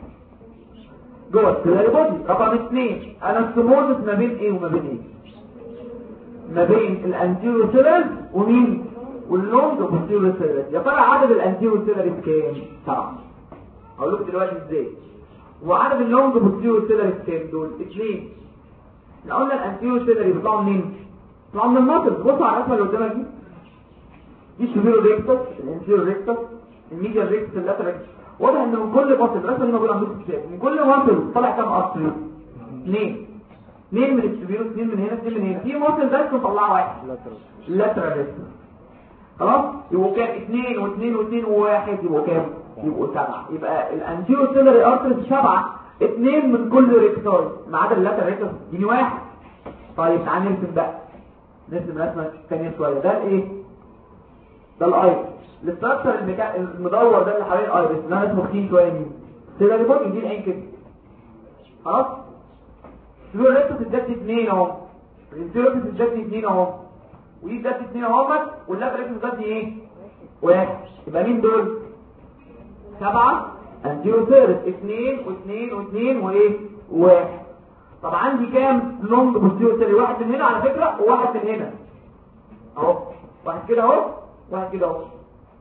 جوه السيلري بودي. رقم 2 انستموزس ما بين ايه وما بين ايه؟ ما بين الانتيريور سيلري ومين؟ واللونج بوستيريور سيلري. يا ترى عدد الانتيريور سيلري كام؟ 7. هقول لكم دلوقتي ازاي. وعدد اللونج بوستيريور سيلري كام دول؟ 2. احنا قلنا الانتيريور سيلري بيطلعوا منين؟ بيطلعوا من المصل. بصوا على الرسمه اللي قدامك دي السوبيرو ريكتس، الانتيريور ريكتس، الميديال ريكتس، اللاترال ريكتس. واضح ان من كل مصل الرسمه اللي موجوده عندكم في الكتاب من كل مصل طلع كام ارتري؟ 2 من السوبيرو، 2 من هنا، 2 من هنا. في مصل بس مطلعه واحد اللاترال ريكتس. خلاص يبقوا كام؟ 2 و2 و2 و1 يبقوا كام؟ يبقوا 7. يبقى الانتيريور سيلري ارتري 7، 2 من كل ريكتور ما عدا اللاترال ريكتس دي 1. طيب تعالى نرسم بقى، نرسم رسمه ثانيه شويه. ده الايه؟ ده الايرس. الاستراكشر المدور ده اللي حوالين الايرس اللي انا اسمه تخين شويه مين؟ سيلري بودي. دي العين كده خلاص. السوبيرو ريكتس ادت 2 اهو، الانتيريور ريكتس ادت 2 اهو، ودي ادت 2 اهو، واللاترال ريكتس ادت ايه؟ 1. يبقى مين دول؟ 7 انتيريور سيلري، 2 و2 و2 وايه؟ 1. طب عندي كام لونج بوستيريور سيلري؟ واحد من هنا على فكره وواحد من هنا اهو، واحد كده اهو واحد كده اهو.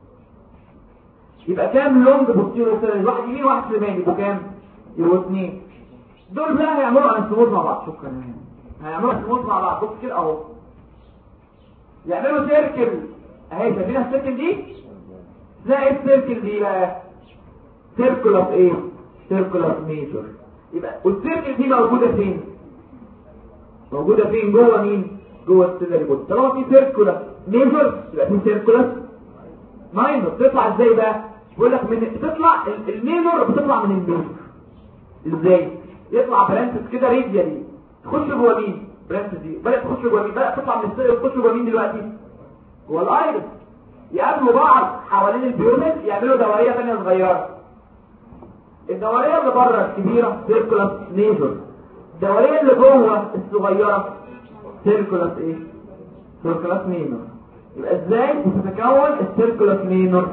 يبقى كام لونج بوستيريور سيلري؟ واحد يمين واحد شمال، يبقوا كام؟ يبقوا 2. دول بقى هيعملوا انستموز مع بعض. شكرا. هيعملوا انستموز مع بعض. بص كده اهو، يعملوا سيركل اهي. شايفين السيركل دي؟ زي السيركل دي بقى سيركل اوف ايه؟ سيركل اوف ميجور. يبقى والسيركل دي موجوده فين؟ موجوده فين؟ جوه مين؟ جوه السيلري بودي. طالما في سيركل ميجور يبقى في سيركل ماينور. تطلع ازاي بقى؟ بيقول لك من تطلع الميجور بتطلع من الميجور ازاي؟ يطلع برانسس كده راديالي تخش جوه مين؟ برانسس دي بدات تخش جوه مين؟ بدات تطلع من السيلري وتخش جوه مين دلوقتي؟ جوه الايرس. يقابلوا بعض حوالين البيومن يعملوا دوريه ثانيه صغيره. الدوريه اللي بره الكبيره سيركولاس ميجور، الدوريه اللي جوه الصغيره سيركولاس ايه؟ سيركولاس مينور. يبقى ازاي بتتكون السيركولاس مينور؟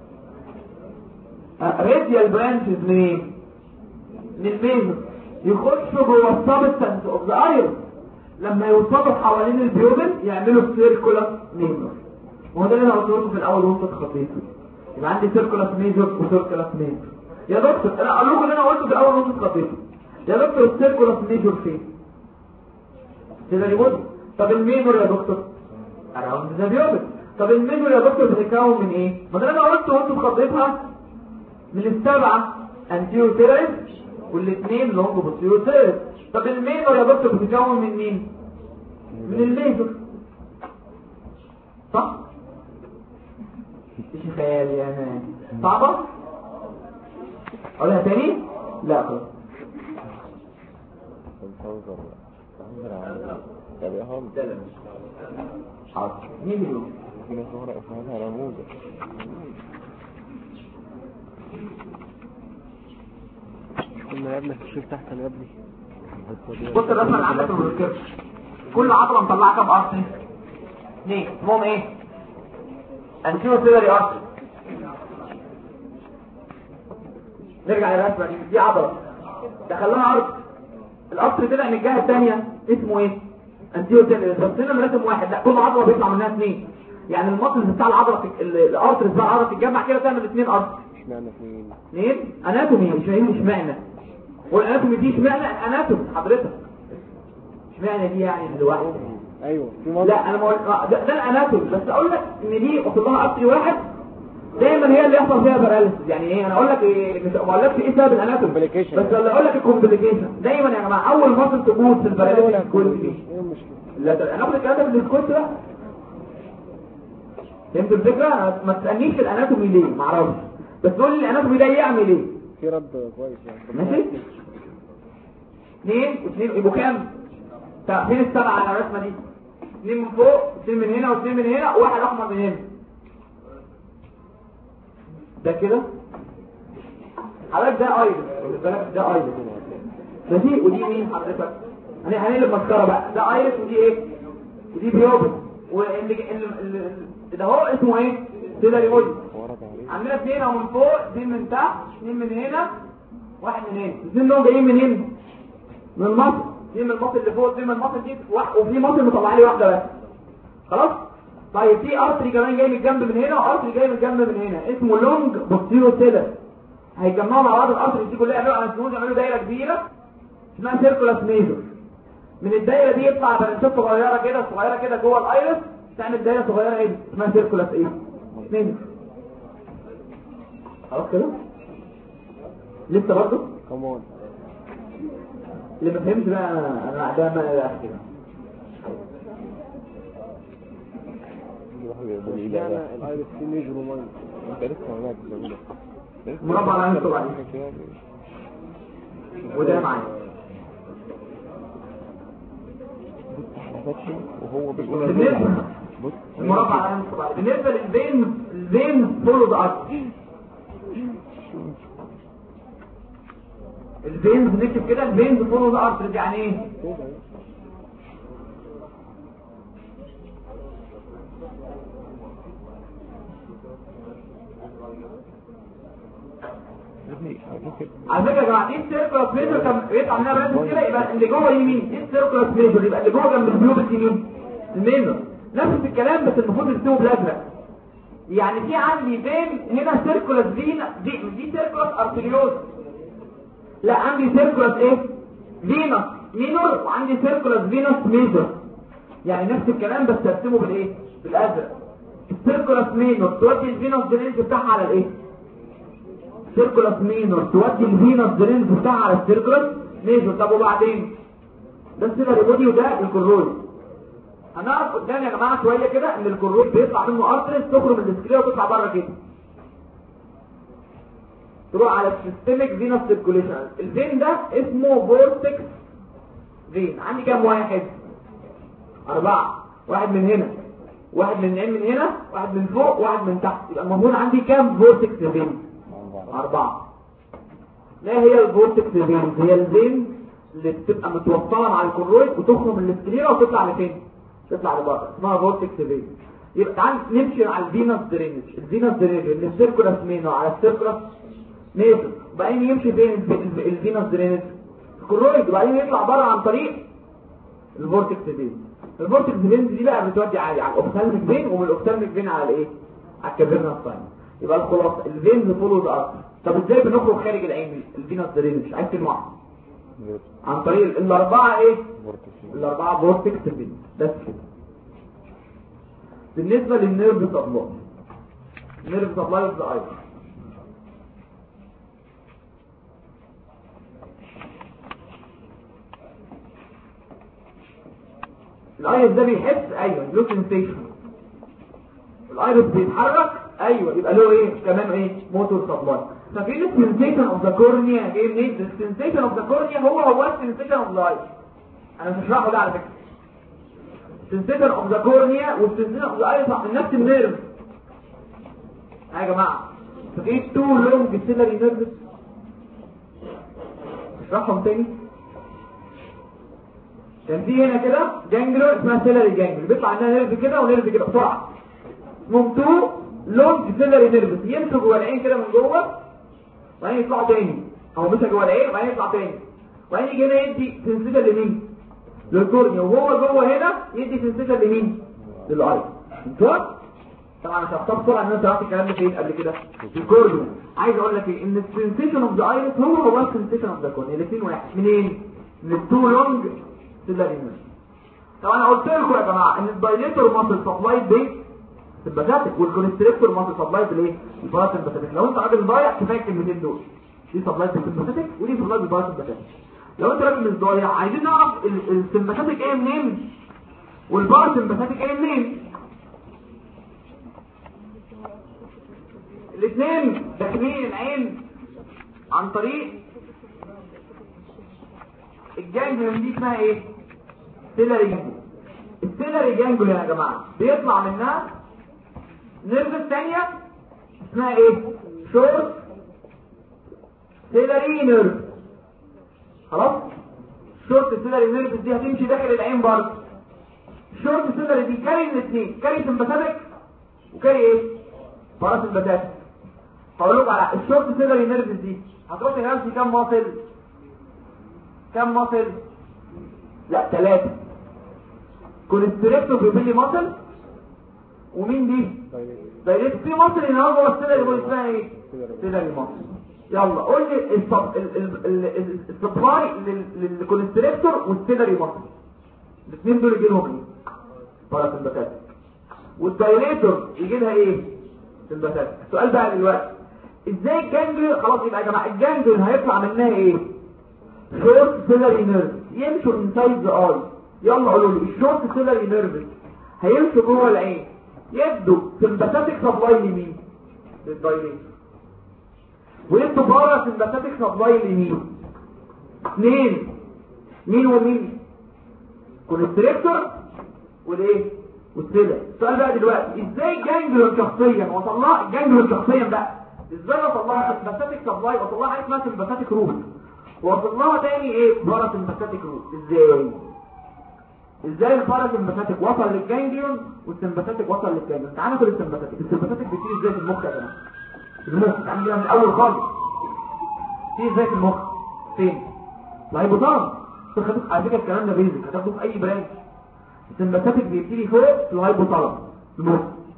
راديال برانشز منين؟ من الميجور يخشوا جوه السبستانس اوف ذا ايرس، لما يوصلوا حوالين البيومن يعملوا سيركولاس مينور. وهو ده اللي انا قلت لكم في الاول وانتوا اتخطيتوا. يبقى عندي سيركولاس ميجور وسيركولاس مينور. يا دكتور انا اقول لكم اللي انا قلته في الاول وانتوا اتخطيتوا. يا دكتور السيركولاس ميجور فين؟ سيلري بودي. طب المينور يا دكتور؟ اراوند ذا بيومن. طب المينور يا دكتور بتتكون من ايه؟ ما ده انا قلته وانتوا اتخطيتها من السبعه انتيريور سيلري والاثنين لونج بوستيريور سيلري. طب المينور يا دكتور بتتكون من مين؟ من الميجور. صح؟ مش خيال يعني صعبة؟ اقولها تاني؟ لا خلاص. حاضر. مين يقول؟ كنا يا ابني في الشيل تحت يا ابني. بص الرسمه اللي عندك ما بتذكرش. كل عضله مطلعه كام ارتري؟ اثنين اسمهم ايه؟ انتيرو سيلري ارتري. نرجع للرسمه دي عضله دخلها ارتري، الارتري طلع من الجهه الثانيه اسمه ايه؟ انتيرو سيلري. بس هنا مرسم واحد، لا كل عضله بيطلع منها اثنين، يعني المصل بتاع العضله الارتري بتاع العضله تتجمع كده تعمل اثنين ارتري. اشمعنى اثنين؟ اثنين اناتومي، مش فاهمين اشمعنى. والاناتومي دي اشمعنى اناتومي حضرتك؟ اشمعنى دي يعني لوحدها؟ ايوه لا انا ده الاناتومي، بس اقول لك ان دي وصل لها ارتري واحد دايما هي اللي يحصل فيها باراليسيس. يعني ايه؟ انا اقول لك ايه، مش بقول لك ايه سبب الاناتومي، بس ولا اقول لك الكومبليكيشن. دايما يا جماعه اول مصل تموت في الباراليسيس كل دي. لا انا اخد الكلام ده بالسكوت بقى. فهمت الفكره؟ ما تسالنيش الاناتومي ليه، ما اعرفش، بس قول لي الاناتومي ده يعمل ايه. في رد كويس يعني. ماشي. اثنين واثنين يبقوا كام؟ طب فين السبعه على الرسمه دي؟ اثنين من فوق، اثنين من هنا، واثنين من هنا، وواحد احمر من هنا. ده كده حضرتك ده ايضا، خد بالك ده ايضا ماشي. ودي مين حضرتك؟ هنقلب مسكره بقى. ده ايرس ودي ايه؟ ودي بيوبس. واللي ده هو اسمه ايه؟ سيلري مودي. عندنا اثنين اهو من فوق، اثنين من تحت، اثنين من هنا، واحد من هنا. الاثنين دول جايين من هنا من المصل، اثنين من المصل اللي فوق، اثنين من المصل دي، وفي مصل مطلع لي واحده بس. خلاص. طيب في ارتري كمان جاي من الجنب من هنا، وارتري جاي من الجنب من هنا اسمه لونج بوستيرو سيلر. هيجمعوا مع بعض الارتري دي كلها، يعملوا انسموز، يعملوا دايره كبيره اسمها سيركولاس ميجور. من الدايره دي يطلع برنشات صغيره كده صغيره كده جوه الايرس، تعمل دايره صغيره ايه اسمها سيركولاس ايه ميجور. خلاص كده لسه برضه كمان اللي ما فهمش بقى انا ده ما احكي الايرس في ميجور وماينر. انت لسه هناك مربع على طبعا وده معايا وهو بيقول بالنسبه المربع على طبعا. بالنسبه الفين فولو ذا ارت. الفينز نكتب كده الفينز فولو ذا ارت يعني ايه؟ على فكره يا جماعه دي السيركولاس ميجور كان بيطلع منها برانش كده، يبقى اللي جوه يمين دي السيركولاس ميجور، يبقى اللي جوه جنب البيوبس يمين الميجور. نفس الكلام بس المفروض يكتبوا بالازرق. يعني في عندي فين هنا سيركولاس فينا دي سيركولاس ارتريوز، لا عندي سيركولاس ايه فينوس مينور، وعندي سيركولاس فينوس ميجور. يعني نفس الكلام بس ترسمه بالايه بالازرق. السيركولاس مينور تودي الفينوس درينج بتاعها على الايه؟ سيركولاس مينور تودي الفينوس درينج بتاعها على السيركولاس ميجور. طب وبعدين ده السيلري بودي وده الكرويد. هنعرف قدام يا جماعه شويه كده ان الكرويد بيطلع منه ارتريز تخرج من السكليه وتطلع بره كده تروح على السيستميك فينوس سيركوليشن. الفين ده اسمه فورتكس فين. عندي كام واحد؟ 4. واحد من هنا، واحد من هنا، واحد من فوق، واحد من تحت. يبقى المفروض عندي كام فورتكس فين؟ 4. ما هي الفورتكس فين؟ هي الفين اللي بتبقى متوصله مع الكرويد وتخرج من السكليرا وتطلع لفين؟ تطلع لبره، اسمها فورتكس فين. يبقى تعال نمشي على الفينوس درينج. الفينوس درينج اللي السيركولاس مينور على السيركولاس ميجور، وبعدين يمشي فين الفينوس درينج؟ الكرويد، وبعدين يطلع بره عن طريق الفورتكس فين. الفورتكس فين دي بقى بتودي عادي على الاوبثالميك فين، ومن الاوبثالميك فين على الايه؟ على الكافيرنا ساين. يبقى الخلاصه الفينز فولو ذا ارتري. طب ازاي بنخرج خارج العين الفينوس درينج؟ عايز كلمه واحده عن طريق الاربعه ايه؟ الاربعه فورتكس فين. بس كده. بالنسبه للنيرف سبلاي، النيرف سبلاي اوف ذا اي الايس ده بيحس ايوه له سنسيشن. الايرس بيتحرك ايوه يبقى له ايه كمان ايه موتور سبلاي. ففي السنسيشن اوف ذا كورنيا ايه منين؟ السنسيشن اوف ذا كورنيا هو السنسيشن اوف ذا اي. انا مش هشرحه ده على فكره. السنسيشن اوف ذا كورنيا والسنسيشن اوف ذا اي من نفس النيرف يا جماعه. ففي تو لونج سيلري نيرفز اشرحهم تاني. كان في هنا كده جانجلو اسمها سيلري جانجل بيطلع عندها نيرف كده ونيرف كده بسرعه اسمهم تو لونج سيلري نيرفز يمشوا جوه العين كده من جوه وبعدين يطلعوا تاني او مشى جوه العين وبعدين يطلع تاني وبعدين يجي هنا يدي سنسيشن لمين؟ للكورنيا وهو جوه هنا يدي سنسيشن لمين؟ للاي. انتوا طبعا شرحتها بسرعه ان انا شرحت الكلام ده فين قبل كده في الكورنيا. عايز اقول لك ايه ان السنسيشن اوف ذا ايرس هو السنسيشن اوف ذا كورنيا الاثنين واحد. منين؟ من التو لونج سيلري نيرفز. طبعا انا قلت لكم يا جماعه ان الدايليتور ماسل سبلاي بيه السمباثيك والكونستريكتور ماسل سبلاي بالايه؟ الباراسمباثيك. لو انت راجل ضايع كفايه الكلمتين دول. دي سبلاي بالسمباثيك ودي سبلاي بالباراسمباثيك. لو انت راجل مش ضايع عايزين نعرف السمباثيك ايه منين والباراسمباثيك ايه منين. الاثنين داخلين العين عن طريق الجانجليون دي اسمها ايه؟ سيلري جانجليون. السيلري جانجليون يا جماعه بيطلع منها نيرف الثانيه اسمها ايه؟ شورت سيلري نيرف. خلاص؟ شورت سيلري نيرف دي هتمشي داخل العين برضه. الشورت سيلري دي كاري الاثنين، كاري سمباثيك وكاري ايه؟ باراسمباثيك. هقول لكم على الشورت سيلري نيرف دي هتروح تمشي كام ماسل؟ كام ماسل؟ لا 3. كونستريكتور بيبلي ماسل ومين دي؟ دايركت في ماسل هنا جوه السيلري بول اسمها ايه؟ سيلري ماسل. يلا قول لي السبلاي للكونستريكتور والسيلري ماسل الاثنين دول يجي لهم ايه؟ باراسمباثيك. والدايليتور يجي لها ايه؟ سمباثيك. السؤال بقى دلوقتي ازاي الجانجليون خلاص يبقى يا جماعه الجانجليون هيطلع منها ايه؟ شورت سيلري نيرف يمشوا انسايد ذا اي. يلا قولوا لي الشورت سيلري نيرف هيمشوا جوه العين يدوا سمباثيك سبلاي لمين؟ للدايليتور. ويدوا بارا سمباثيك سبلاي لمين؟ اثنين. مين ومين؟ كونستريكتور والايه؟ والسيلر. السؤال بقى دلوقتي ازاي الجانجليون شخصيا وطلع الجانجليون شخصيا بقى ازاي اطلعها سمباثيك سبلاي واطلعها حاجه اسمها سمباثيك روت وصلناها تاني ايه؟ باراسمباثيك روت. ازاي الباراسمباثيك وصل للجانجليون والسمباثيك وصل للجانجليون. تعالوا ناخد السمباثيك بتيجي ازاي في المخ يا جماعه؟ المخ تعالوا من الاول خالص تيجي ازاي في المخ؟ فين؟ الهايبوثالاموس. خدوك على فكره الكلام ده بيزك هتاخدوه في اي برانش. السمباثيك بيبتدي فوق في الهايبوثالاموس المخ.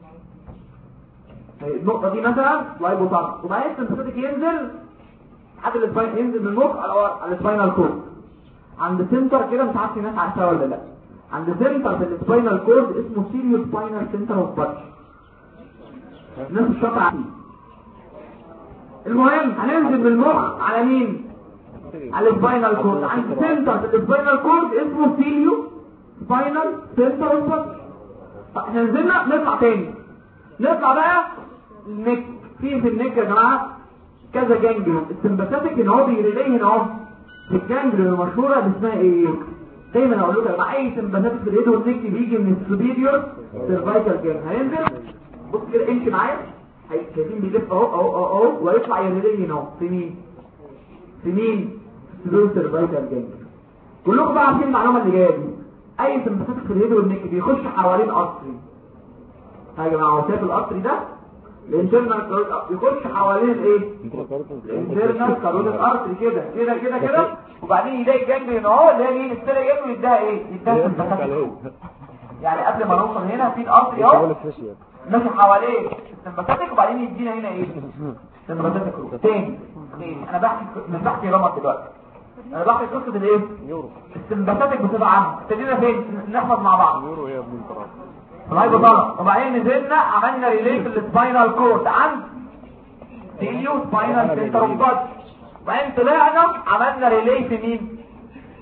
النقطه دي مثلا الهايبوثالاموس وبعدين السمباثيك ينزل لحد السباين ينزل من المخ على السباينال كورد عند سنتر كده مش عارف الناس عارفاه ولا لا. عند سنتر في السباينال كورد اسمه سيريو سباينال سنتر اوف باتش. الناس مش شاطره عليه. المهم هننزل من المخ على مين؟ على السباينال كورد عند سنتر في السباينال كورد اسمه سيريو سباينال سنتر اوف باتش. احنا نزلنا نطلع تاني نطلع بقى النك. في النك يا جماعه كذا جانجليون. السمباثيك ان هو بيريليه هنا اهو في الجانجليون المشهوره اللي اسمها ايه؟ دايما اقول لكم مع اي سمباثيك في الايد والنك بيجي من السوبيريور سيرفايكال جانج. هينزل بص كده امشي معايا شايفين بيلف اهو ويطلع يريليه هنا اهو في مين؟ في مين؟ السوبيريور سيرفايكال جانج. كلكم بقى عارفين المعلومه اللي جايه دي. اي سمباثيك في الايد والنك بيخش حوالين قطري. يا جماعه هو شايف القطري ده؟ الانترنال كارود يخش حوالين الايه؟ الانترنال كارود الارتري كده وبعدين يلاقي الجانجليون اهو اللي هي مين؟ السيلة يده يديها ايه؟ يديها سمباثيك. يعني قبل ما نوصل هنا في الارتري اهو ماشي حوالين السمباثيك وبعدين يدينا هنا ايه؟ سمباثيك روت. تاني انا مش بحكي رمض دلوقتي، انا بحكي قصه الايه؟ السمباثيك بصفه عامه. ابتدينا فين؟ نحفظ مع بعض يورو ايه يا ابني انت الهايبوثالاموس وبعدين نزلنا عملنا ريلي في السباينال كورد عند سيليو سباينال سنتر اوف باتش وبعدين طلعنا عملنا ريلي في مين؟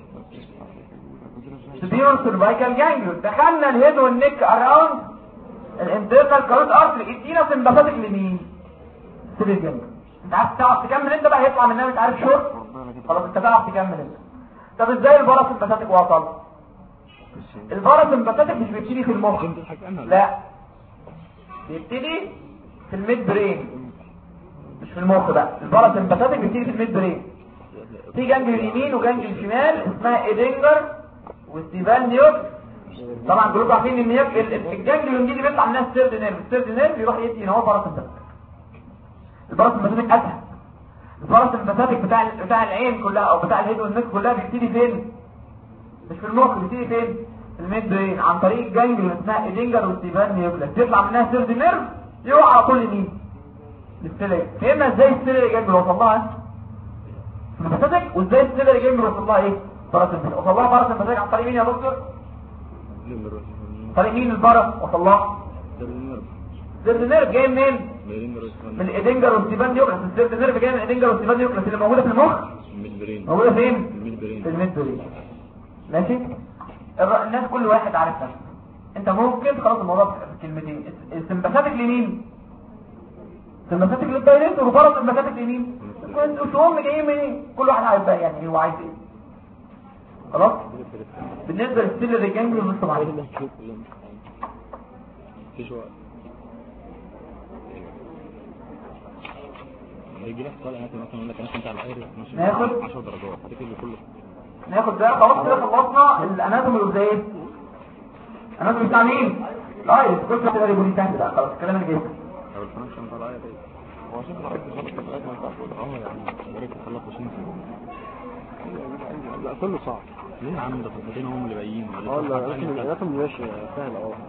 سبيرو سيرفايكال جانجليون. دخلنا الهيد والنك اراوند الانترنال كاروت ارتري ادينا سمباثيك لمين؟ سيليجن. انت عارف تعرف تكمل انت بقى، هيطلع منها مش عارف شورت خلاص انت تعرف تكمل انت. طب ازاي الباراسمباثيك وصل؟ الباراسمباثيك مش بيبتدي في المخ، لا بيبتدي في الميد برين، مش في المخ بقى. الباراسمباثيك بيبتدي في الميد برين، في جانجل اليمين وجانجل الشمال اسمها ايدنجر وستيفان نيوك. طبعا كلكم عارفين ان الجانجل اليمين بيطلع منها السيرد نيرف، السيرد نيرف يروح يدي ان هو باراسمباثيك. الباراسمباثيك اسهل. الباراسمباثيك بتاع العين كلها او بتاع الهيد والنك كلها بيبتدي فين؟ مش في المخ، بيبتدي فين؟ في الميد برين عن طريق الجانجل اللي اسمها ايدنجر وستيفان نيوك، يطلع منها سيرد نيرف يروح على طول يمين للسيلري. فهمنا ازاي السيلري جانجل وصل لها سمباثيك، وازاي السيلري جانجل وصل لها ايه؟ باراسمباثيك. وصل لها باراسمباثيك عن طريق مين يا دكتور؟ طريق مين البارا وصل لها؟ سيرد نيرف. جاي منين؟ من الايدنجر والستيفان نيوكلاس. السيرد نيرف جاي من الايدنجر والستيفان نيوكلاس اللي موجوده في المخ، موجوده فين؟ في الميد برين. ماشي. الناس كل واحد عارفها. انت ممكن خلاص الموضوع في كلمتين. السمباثيك لمين؟ سمباثيك للدايركتور وباراسمباثيك لمين؟ كنت هم جايين منين؟ كل واحد عارف بقى يعني هو عايز ايه. خلاص. بالنسبه للسيلري جانجل لسه معايا في شويه هيجي لك طالع مثلا يقول لك انا كنت على الايرس ماشي ناخد 10 درجات هتكتب كله. ناخد ده خلاص كده خلصنا الاناتومي اللي ايه؟ الاناتومي بتاع مين؟ الايرس. كل ده تقريبا بني تحت ده خلاص الكلام اللي جاي. لو الفانكشن طالع ايه هو عشان عايز تخلص لغايه ما ينفع اه يعني يا ريت تخلص 20 سنه. لا كله صعب. ليه يا عم ده خطتين هم اللي باقيين لا الاناتومي ماشي سهل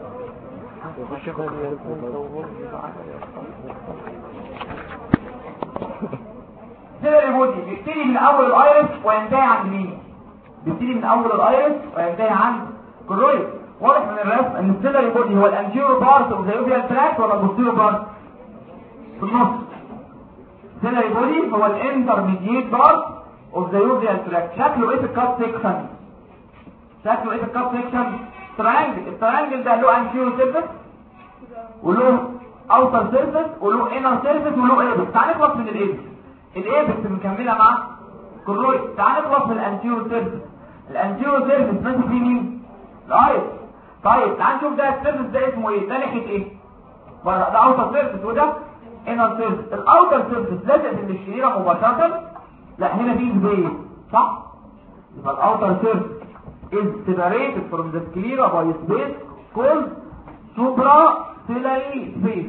سيلري بودي بيبتدي من اول الايرس وينتهي عند مين؟ بيبتدي من اول الايرس وينتهي عند كرويد. واضح من الرسم ان السيلري بودي هو الانتيرو بارت اوف ذا يوفيال تراكت ولا البوستيرو بارت؟ في النص. السيلري بودي هو الانترميديت بارت اوف ذا يوفيال تراكت. شكله ايه في الكات سيكشن؟ شكله ايه في الكات سيكشن؟ تريانجل. التريانجل ده له انتيرو سيرفيس وله اوتر سيرفيس وله انر سيرفيس وله ايبكس. تعال نخلص من الايبكس. الايبكس مكمله مع كرويد. تعال نخلص من الانتيرو سيرفيس. الانتيرو سيرفيس ماشي فيه مين؟ الايرس. طيب تعال نشوف ده السيرفيس ده اسمه ايه؟ ده ناحيه ايه؟ ده اوتر سيرفيس وده انر سيرفيس. الاوتر سيرفيس لازق في الشريره مباشره، لا هنا في سبيس صح؟ يبقى الاوتر سيرفيس is separated from the sclera by space called supraciliary space.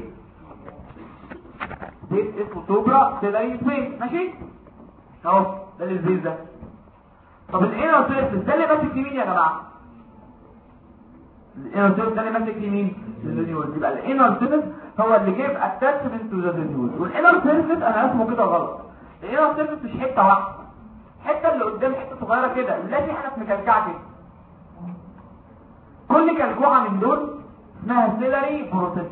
space اسمه supraciliary space. ماشي؟ اهو ده السبيس ده. طب الانر سيرفيس ده اللي ماسك يمين يا جماعه. الانر سيرفيس ده اللي ماسك يمين الفينيول. يبقى الانر سيرفيس هو اللي جايب اتاتشمنت تو ذا فينيول. والانر سيرفيس انا اسمه كده غلط. الانر سيرفيس مش حته واحده، الحته اللي قدام حته صغيره كده لا في حاجه مكلكعه كده. كل كلكوعه من دول اسمها سيلري بروسيس.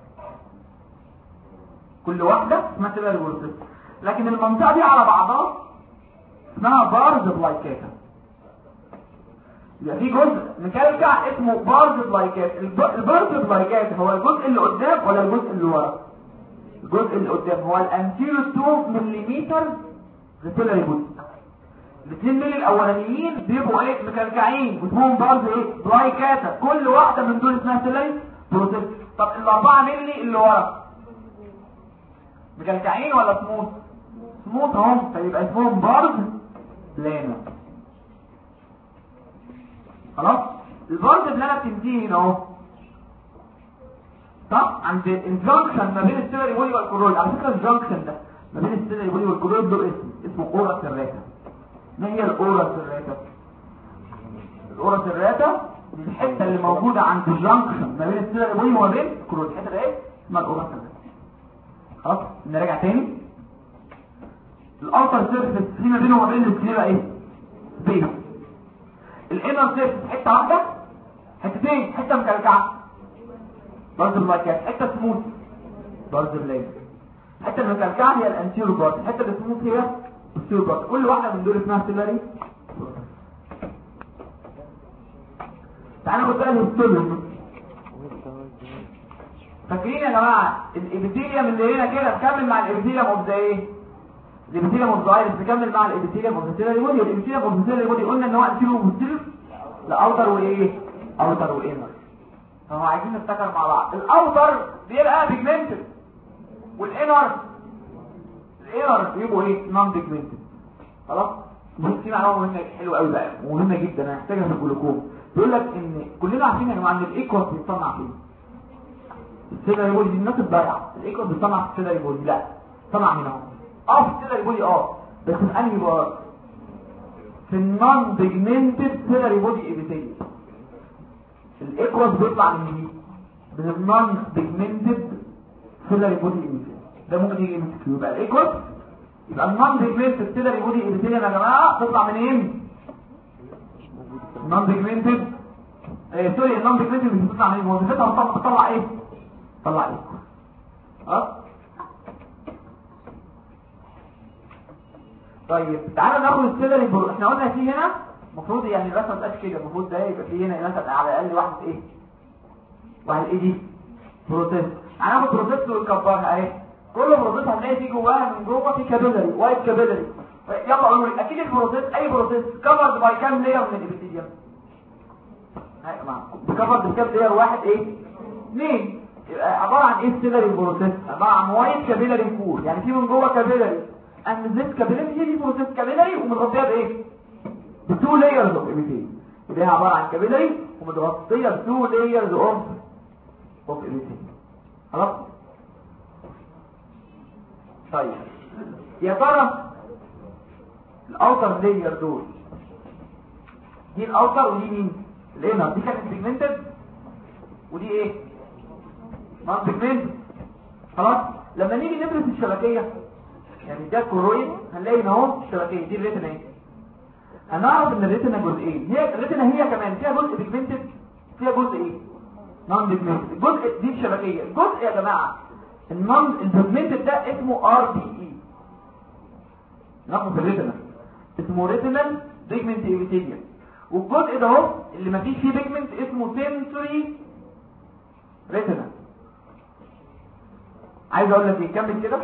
كل واحده اسمها سيلري بروسيس. لكن المنطقه دي على بعضها اسمها بارز بلايكاتا. يبقى في جزء مكلكع اسمه بارز بلايكاتا. البارز بلايكاتا هو الجزء اللي قدام ولا الجزء اللي ورا؟ الجزء اللي قدام هو الانتيرو 2 ملم سيلري بودي. الاثنين دول الاولانيين بيبقوا ايه؟ مكلكعين واسمهم بارز ايه؟ بلايكاتا. كل واحده من دول اسمها سيلري بروسيس. طب ال4 مللي اللي ورا مكلكعين ولا سموث؟ سموث اهو، فيبقى اسمهم بارز بلانا. خلاص. البارز بلانا بتنتهي هنا اهو صح؟ عند الجنكشن ما بين السيلري بودي والكرويد. على فكره الجنكشن ده ما بين السيلري بودي والكرويد له اسمه اورا سيراتا. ما هي الاورا سيراتا؟ الاورا سيراتا دي الحته اللي موجوده عند الجنكشن ما بين السيلري بودي وما بين الكرويد. الحته دي ايه؟ اسمها الاورا سيراتا. خلاص نراجع تاني. الاوتر سيرفيس في ما بينه وما بين السكليرا ايه؟ سبيس. الانر سيرفيس حته واحده، حتتين، حته مكلكعه بارز بلايكات، حته سموث بارز بلاك. الحته المكلكعه هي الانتيرو بارت، الحته السموث هي السيرو بارت. كل واحده من دول اسمها سيلري. تعالى ناخد بقى الهيستولوجي. فاكرين يا جماعه الابيثيليوم اللي هنا كده نكمل مع الابيثيليوم اوف ذا ايه؟ الابيثيليوم اوف ذا ايرس نكمل مع الابيثيليوم اوف ذا سيلري بودي. والابيثيليوم اوف ذا سيلري بودي قلنا ان هو انتيريور وبوستيريور لاوتر وايه؟ اوتر وانر. فهو عايزين نفتكر مع بعض الاوتر بيبقى بيجمنتد والانر بيبقوا ايه؟ نون بيجمنتد. خلاص؟ دي معلومه مهمه حلوه قوي بقى مهمه جدا انا هحتاجها في الجلوكوم. بيقول لك ان كلنا عارفين يا جماعه ان الايكوس بيتصنع فين؟ السيلري بودي. الناس الضايعه الايكوس بيتصنع في السيلري بودي. لا صنع هنا في السيلري بودي بس في انهي بار؟ في النون بيجمنتد سيلري بودي ايبيثيليوم. الايكوس بيطلع من مين؟ من النون بيجمنتد سيلري بودي ايبيثيليوم. ده ممكن يجي من كيو. يبقى الايكوس يبقى النون بيجمنتد سيلري بودي ايبيثيليوم يا جماعه تطلع منين؟ النون بيجمنتد سوري النون بيجمنتد مش بتطلع منين؟ وظيفتها بتطلع ايه؟ طلع ايكوس. خلاص. طيب تعالى ناخد السيلري بودي. احنا قلنا في هنا المفروض يعني الرسمه ما تبقاش كده. المفروض ده يبقى في هنا مثلا على الاقل واحد ايه دي بروسيس. هناخد بروسيس ونكبرها اهي. كل بروسيس هنلاقي فيه جواها من جوه في كابيلاري وايت كابيلاري. يلا قولوا لي اكيد البروسيس اي بروسيس كفرد باي كام لاير من الابيثيليوم؟ هاي يا جماعه كفرد بكام لاير؟ واحد ايه 2. يبقى عباره عن ايه السيلري بروسيس؟ عباره عن وايت كابيلاري كور. يعني في من جوه كابيلاري ان زيت كابيلاري هي دي بروسيس كابيلاري ومتغطيه بايه؟ بتو لايرز اوف ابيثيليوم. يبقى هي عباره عن كابيلاري ومتغطيه بتو لايرز اوف ابيثيليوم. خلاص. طيب يا ترى الاوتر لاير دول دي الاوتر ودي مين؟ الانر. دي كانت بيجمنتد ودي ايه؟ نون بيجمنتد. خلاص. لما نيجي ندرس الشبكيه يعني ده الكورويد هنلاقي ان اهو الشبكيه دي الريتنا ايه؟ هنعرف ان الريتنا جزئين. هي الريتنا هي كمان فيها جزء بيجمنتد فيها جزء ايه؟ نون بيجمنتد. الجزء دي الشبكيه. الجزء يا جماعه النون البيجمنتد ده اسمه ار بي اي. ناخد في الريتنا اسمه ريتينال بيجمنت ايبيثيليوم. والجزء ده اهو اللي مفيش فيه بيجمنت اسمه سنسوري ريتينا. عايز اقول لك ايه كمل كده.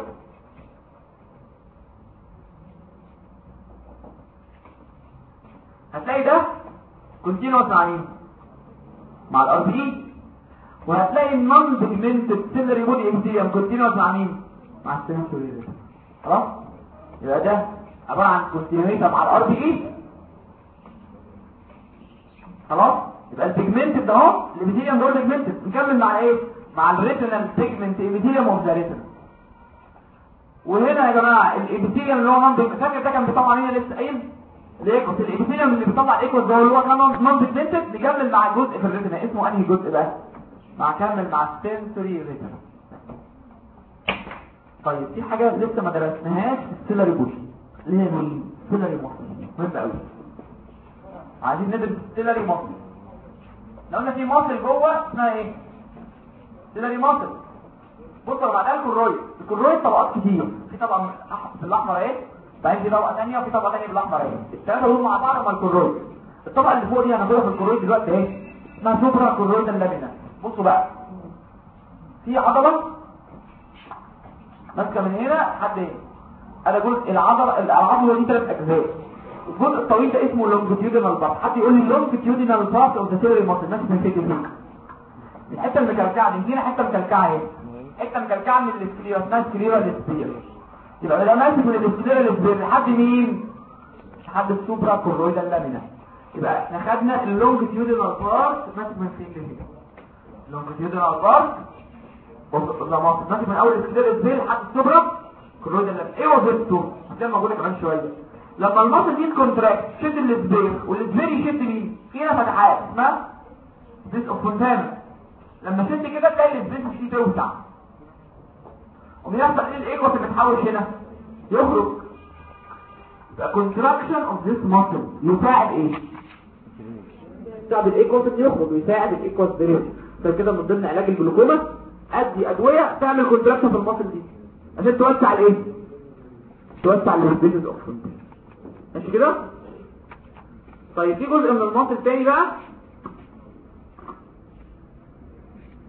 هتلاقي ده كونتينوس مع مين؟ مع الار بي اي. وهتلاقي النون بيجمنتد سيلري بودي ايبيثيليوم كونتينوس مع مين؟ مع السنسوري ريتينا. خلاص. يبقى ده عباره عن كونتينويشن مع الار بي اي. خلاص. يبقى البيجمنتد ده اهو الابيثيليوم دول بيجمنتد. نكمل مع ايه؟ مع الريتينال بيجمنت ايبيثيليوم اوف ذا ريتنا. وهنا يا جماعه الابيثيليوم اللي هو نون بيجمنت فاكر ده كان بيطلع هنا لسه قايل الايكوس. الابيثيليوم اللي بيطلع الايكوس ده اللي هو كان نون بيجمنتد نكمل مع الجزء في الريتنا اسمه انهي جزء بقى؟ كمل مع السنسوري ريتنا. طيب في حاجه لسه ما درسناهاش في السيلري بودي اللي هي مين؟ سيلري ماسل. مهم قوي. عايزين ندرس السيلري ماسل. لو قلنا في ماسل جوه اسمها ايه؟ سيلري ماسل. بصوا بعدها الكرويد طبقات كتير. في طبقه بالاحمر اهي بعدين في طبقه ثانيه وفي طبقه ثانيه بالاحمر اهي. الثلاثه دول مع بعض هم الكرويد. الطبقه اللي فوق دي هناخدها في الكرويد دلوقتي اهي اسمها سوبرا كرويد اللامينا. بصوا بقى في عضله ماسكه من هنا لحد هنا. انا جزء العضله دي 3 اجزاء. الجزء الطويل ده اسمه لونجيتيودينال بارت. حد يقول لي لونجيتيودينال بارت اوف ذا سيلري ماسل. الناس بتفتكر الحته المكلكعه دي هنا حته مكلكعه اهي. حته مكلكعه من السكليرا اسمها سكليرا الاسبير. يبقى ده ماسك من السكليرا الاسبير لحد مين؟ لحد السوبرا كورويد اللامينا. يبقى احنا خدنا اللونجيتيودينال بارت ماسك من فين لهنا. اللونجيتيودينال بارت ماسك من اول السكليرا الاسبير لحد السوبرا كورويد اللامينا. ايه وظيفته؟ هتلاقيها موجوده كمان شويه. لما الماسل دي كونتراكت شد الاسبير والاسبير يشد مين؟ فيها فتحات اسمها ديس اوف فونتانا. لما شد كده تلاقي الاسبير مش توسع. وبيحصل ايه الايكوس اللي بتحوش هنا؟ يخرج. يبقى كونتراكشن اوف ذيس ماسل يساعد ايه؟ يساعد الايكوس اللي يخرج ويساعد الايكوس دريشن. فكده من ضمن علاج الجلوكوما ادي ادويه تعمل كونتراكشن في الماسل دي عشان توسع الايه؟ توسع الاسبيرز اوف فونتانا. ماشي كده؟ طيب في جزء من الماسل تاني بقى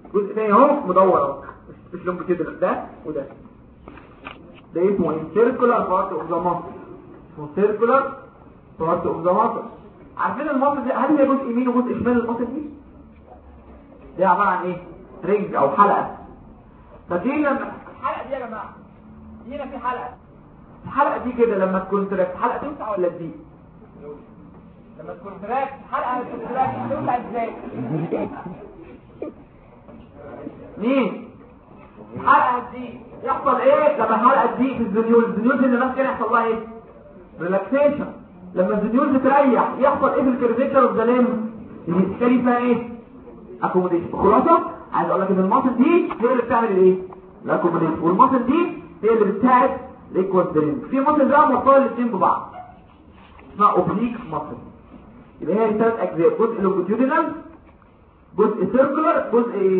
جزء تاني اهو مدور اهو مش لونجيتودينال ده وده ده اسمه سيركولار بارت اوف ذا ماسل اسمه سيركولار بارت اوف ذا ماسل عارفين الماسل دي هل هي جزء يمين وجزء شمال الماسل دي عباره عن ايه رينج او حلقه فدي لما الحلقه دي يا جماعه هنا في حلقه الحلقه دي كده لما تكون تراك حلقه توسع ولا تضيق لما تكون تراك حلقه توسع ازاي مين الحلقه دي يحصل ايه لما الحلقه دي في الزنيول اللي ماسكه يحصل لها ايه ريلاكسيشن لما الزنيول تريح يحصل ايه في الكيرفيتشر اوف ذا ليمب اللي فيها ايه اكوموديشن خلاصه عايز اقول لك ان الماسل دي هي اللي بتعمل الايه الاكوموديشن والماسل دي هي اللي بتساعد الايكوال درين في ماسل بقى موصله الاثنين ببعض اسمها اوبليك ماسل يبقى هي ثلاث اجزاء جزء لونجيتودينال جزء سيركولار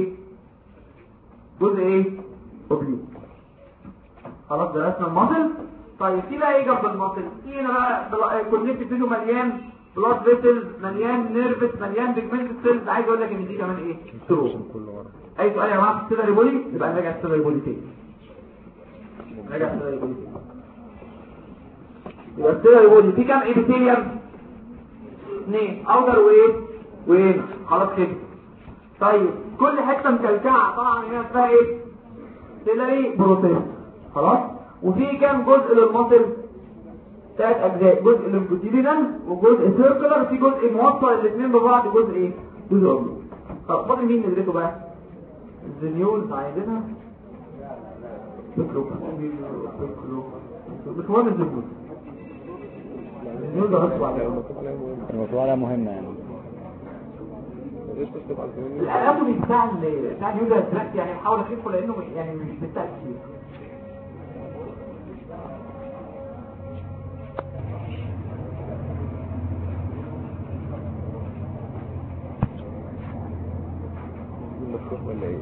جزء ايه اوبليك خلاص درسنا الماسل طيب في بقى ايه جنب الماسل في هنا بقى كونكتيف فيديو مليان بلاد فيسلز مليان نيرفس مليان بيجمنت سيلز عايز اقول لك ان دي كمان ايه سترو اي سؤال يا جماعه في السيلري بولي يبقى نراجع السيلري بولي تاني نراجع السيلري بولي تاني يبقى السيلري بولي في كام ايبيثيليوم 2 اوتر وايه خلاص كده طيب كل حته مكلكعه طبعا هنا اسمها ايه سيلري بروتين خلاص وفي كام جزء للمصل 3 اجزاء جزء لونجيتودينال وجزء سيركلر في جزء موصل الاثنين ببعض جزء ايه جزء اوبليك طب فاضل مين ندرسه بقى الزنيولز عايزينها فكروا مش مهم الزنيول ده غصب عليهم الموضوع مهمه يعني الاناتومي بتاع اليوزر تراك يعني بحاول اخفه لانه يعني مش بتاع كتير ولا ايه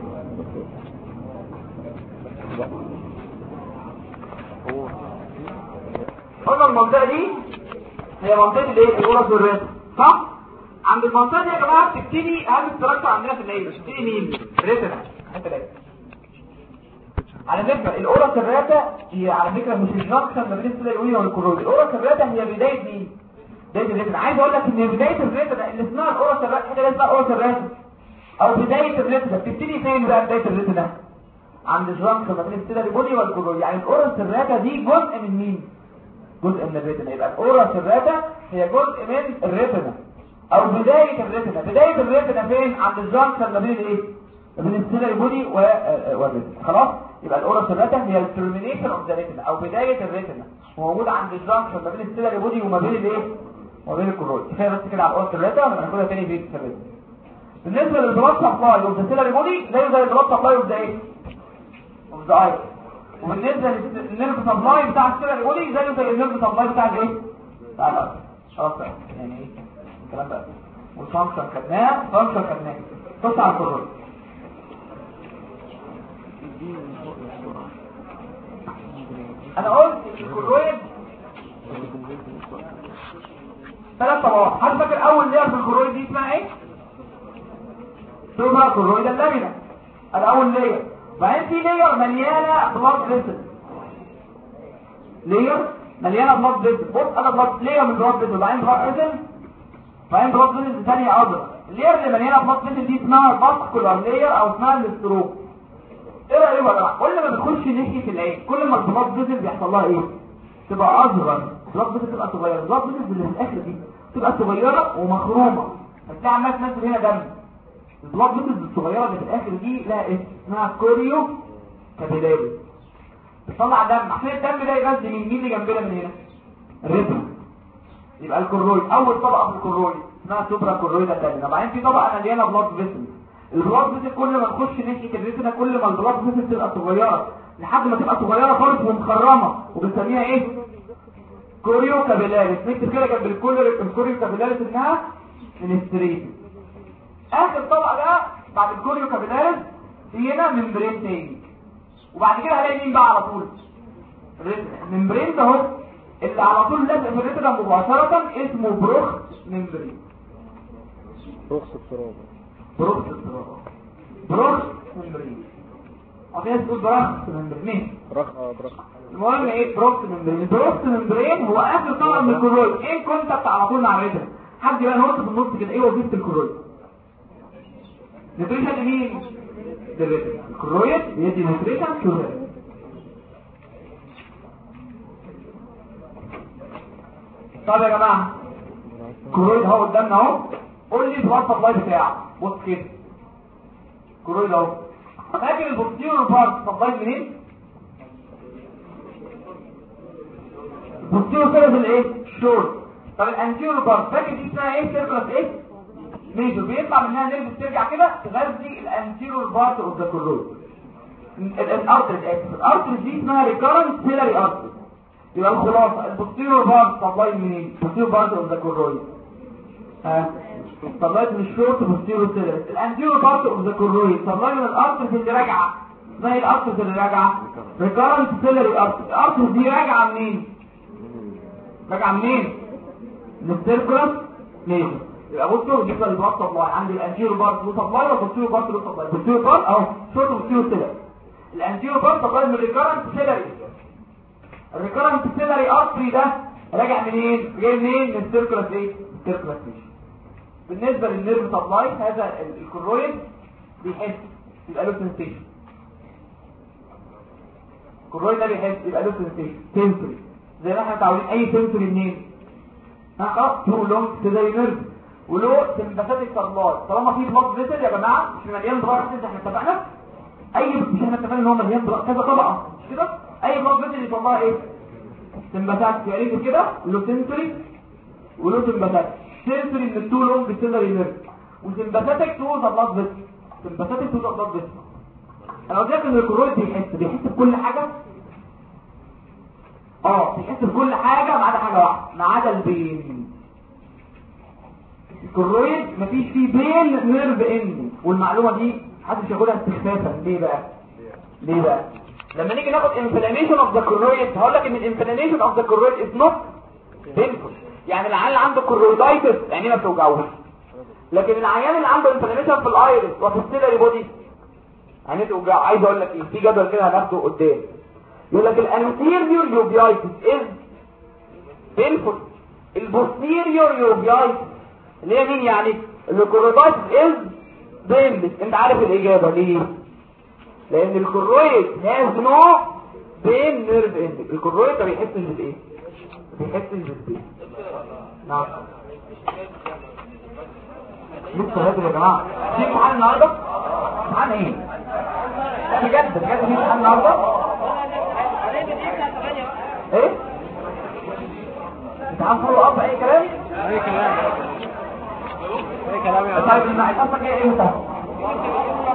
قلنا المنطقه دي هي منطقه الايه الاورس والرئه صح عند المنطقه دي يا جماعه بتبتدي اهم استراكشر عندنا في العين بتبتدي مين ريتنا حته دي على فكره الاورس والرئه هي على فكره مش الجنكشن ما بين السيلولي والكرويد الاورس والرئه هي بدايه مين بدايه الريتنا عايز اقول لك ان بدايه الريتنا اللي اسمها الاورس والرئه حاجه اسمها اورس والرئه او بداية الريتنا بتبتدي فين بقى بداية الريتنا عند الجنكشن ما بين السيلري بودي والكرويد يعني الاورس الراتا دي جزء من مين جزء من الريتنا يبقى الاورس الراتا هي جزء من الريتنا او بداية الريتنا فين عند الجنكشن ما بين الايه ما بين السيلري بودي والريتنا خلاص يبقى الاورس الراتا هي الترمينيشن اوف ذا ريتنا او بداية الريتنا موجود عند الجنكشن ما بين السيلري بودي وما بين الايه وما بين الكرويد كفايه بس كده على الاورس الراتا هناخدها تاني في الريتنا بالنسبه للبلاد سبلاي اوف ذا سيلري بودي زي البلاد سبلاي اوف ذا ايه اوف ذا اي وبالنسبه للنيرف سبلاي بتاع السيلري بودي زي النيرف سبلاي بتاع الايه بتاع الاي خلاص يعني ايه الكلام ده والفانكشن خدناه بص على الكرويد انا قلت الكرويد 3 طبقات حد فاكر اول لير في الكرويد دي اسمها ايه سوبرا كرويد اللامينا الاول لير وبعدين في لير مليانه بلاد فيسل لير مليانه بلاد فيسل بص انا بلاد لير من بلاد فيسل وبعدين بلاد فيسل ثانيه اخرى اللير اللي مليانه بلاد فيسل دي اسمها الفاسكولار لير او اسمها الاستروك ايه رايكم يا جماعه كل ما بتخش ناحيه العين كل ما البلاد فيسل بيحصل لها ايه تبقى اصغر البلاد فيسل تبقى صغيره البلاد فيسل اللي في الاخر دي تبقى صغيره ومخرومه هتلاقي عمال تنزل هنا دم البلاد فيسلز الصغيره اللي في الاخر دي لها اسم اسمها كوريو كابيلاري بتطلع دم عشان الدم ده يغذي مين اللي جنبنا من هنا الريتنا يبقى الكرويد اول طبقه في الكرويد اسمها سوبرا كرويد اللامينا وبعدين في طبقه مليانه بلاد فيسل البلاد فيسل كل ما نخش ناحيه الريتنا كل ما البلاد فيسل تبقى صغيره لحد ما تبقى صغيره خالص ومخرمه وبنسميها ايه كوريو كابيلاري نكتب كده جنب الكوريو كابيلاري اسمها منستريت اخر طبقه بقى بعد الكوريو كابيلاريس في هنا ممبرين تاني وبعد كده هلاقي مين بقى على طول الممبرين ده اهو اللي على طول لازق في الريتنا مباشره اسمه بروخ ممبرين رخص التراب بروكس ممبرين. في ناس تقول براكس ممبرين. براخ. المهم ايه بروكس ممبرين؟ البروكس ممبرين هو اخر طبقه من الكرويد. ايه كونتاكت على طول مع الريتم؟ حد يبقى نقطه في النص كده. ايه وظيفه الكرويد؟ نيوتريشن لمين؟ للريتم. الكرويد يدي نيوتريشن للريتم. طب يا جماعه الكرويد اهو قدامنا اهو. قول لي البلاد سبلاي بتاعه. بص كده الكرويد اهو. فاكر البوستيريور بارت سبلاي منين؟ البوستيريور سيرفس الايه؟ شورت. طب الانتيريور بارت فاكر دي اسمها ايه؟ سيركلس ايه؟ ميجور. بيطلع منها نيرف ترجع كده تغذي الانتيريور بارت اوف ذا كرويد. الارترز دي اسمها ريكارنت سيلري ارترز. يبقى الخلاصه البوستيريور بارت سبلاي منين؟ البوستيريور بارت اوف ذا كرويد. سبلاي من الشورت بوستيريور سيلري. الانتيريور بارت اوف ذا كرويد سبلاي من الارترز اللي راجعه. اسمها ايه الارترز اللي راجعه؟ ريكارنت سيلري ارترز. الارترز دي راجعه منين؟ راجعه منين؟ من السيركلس ميجور. يبقى بصوا دي البلاد سبلاي. عندي الانتيريور بارت له سبلاي والبوستيريور بارت له سبلاي. البوستيريور بارت اهو شورت بوستيريور سيلري. الانتيريور بارت سبلاي من الريكارنت سيلري. الريكارنت سيلري ارتري ده راجع منين؟ جاي منين؟ من السيركلس ايه؟ السيركلس ميجور. بالنسبه للنيرف سبلاي هذا الكرويد بيحس يبقى له سنسيشن. الكرويد ده بيحس يبقى له سنسيشن سنسوري زي ما احنا متعودين. اي سنسوري منين؟ خلاص تو لونج سيلري نيرف وله سمباثيك سبلاي. طالما في بلاد فيسل يا جماعه مش مليان بلاد فيسل. احنا اتفقنا مش احنا اتفقنا ان هو مليان بلاد كذا طبقه مش كده؟ اي بلاد فيسل يطلعها ايه؟ سمباثيك. يعني كده له سنسوري وله سمباثيك. سنسوري من التو لونج سيلري نيرف وسمباثيك تو ذا بلاد فيسل. سمباثيك تو ذا بلاد فيسل. انا قلت لك ان الكرويد بيحس بكل حاجه. بيحس بكل حاجه ما عدا حاجه واحده، ما عدا البين. الكرويد مفيش فيه بين نيرف اند. والمعلومه دي محدش ياخدها استخفافا. ليه بقى؟ لما نيجي ناخد انفلاميشن اوف ذا كرويد هقول لك ان الانفلاميشن اوف ذا كرويد از نوت بينفول. يعني العيان اللي عنده كرويدايتس عينيه ما بتوجعوش. لكن العيان اللي عنده انفلاميشن في الايرس وفي السيلري بودي عينيه توجع. عايز اقول لك ايه؟ في جدول كده هناخده قدام يقول لك الانتيريور يوبيايتس از بينفول. البوستيريور يوبيايتس اللي هي مين يعني؟ الكرويدايتس از بينلس. انت عارف الاجابه ليه؟ لان الكرويد هاز نو بين نيرف اند. الكرويد ما بيحسش بالايه؟ ما بيحسش بالبين. نعم لسه هادر يا جماعه. في امتحان النهارده؟ امتحان ايه؟ بجد في امتحان النهارده؟ ايه؟ امتحان فولو اب اي كلام؟ اي كلام يا طيب المعلومات ايه امتى؟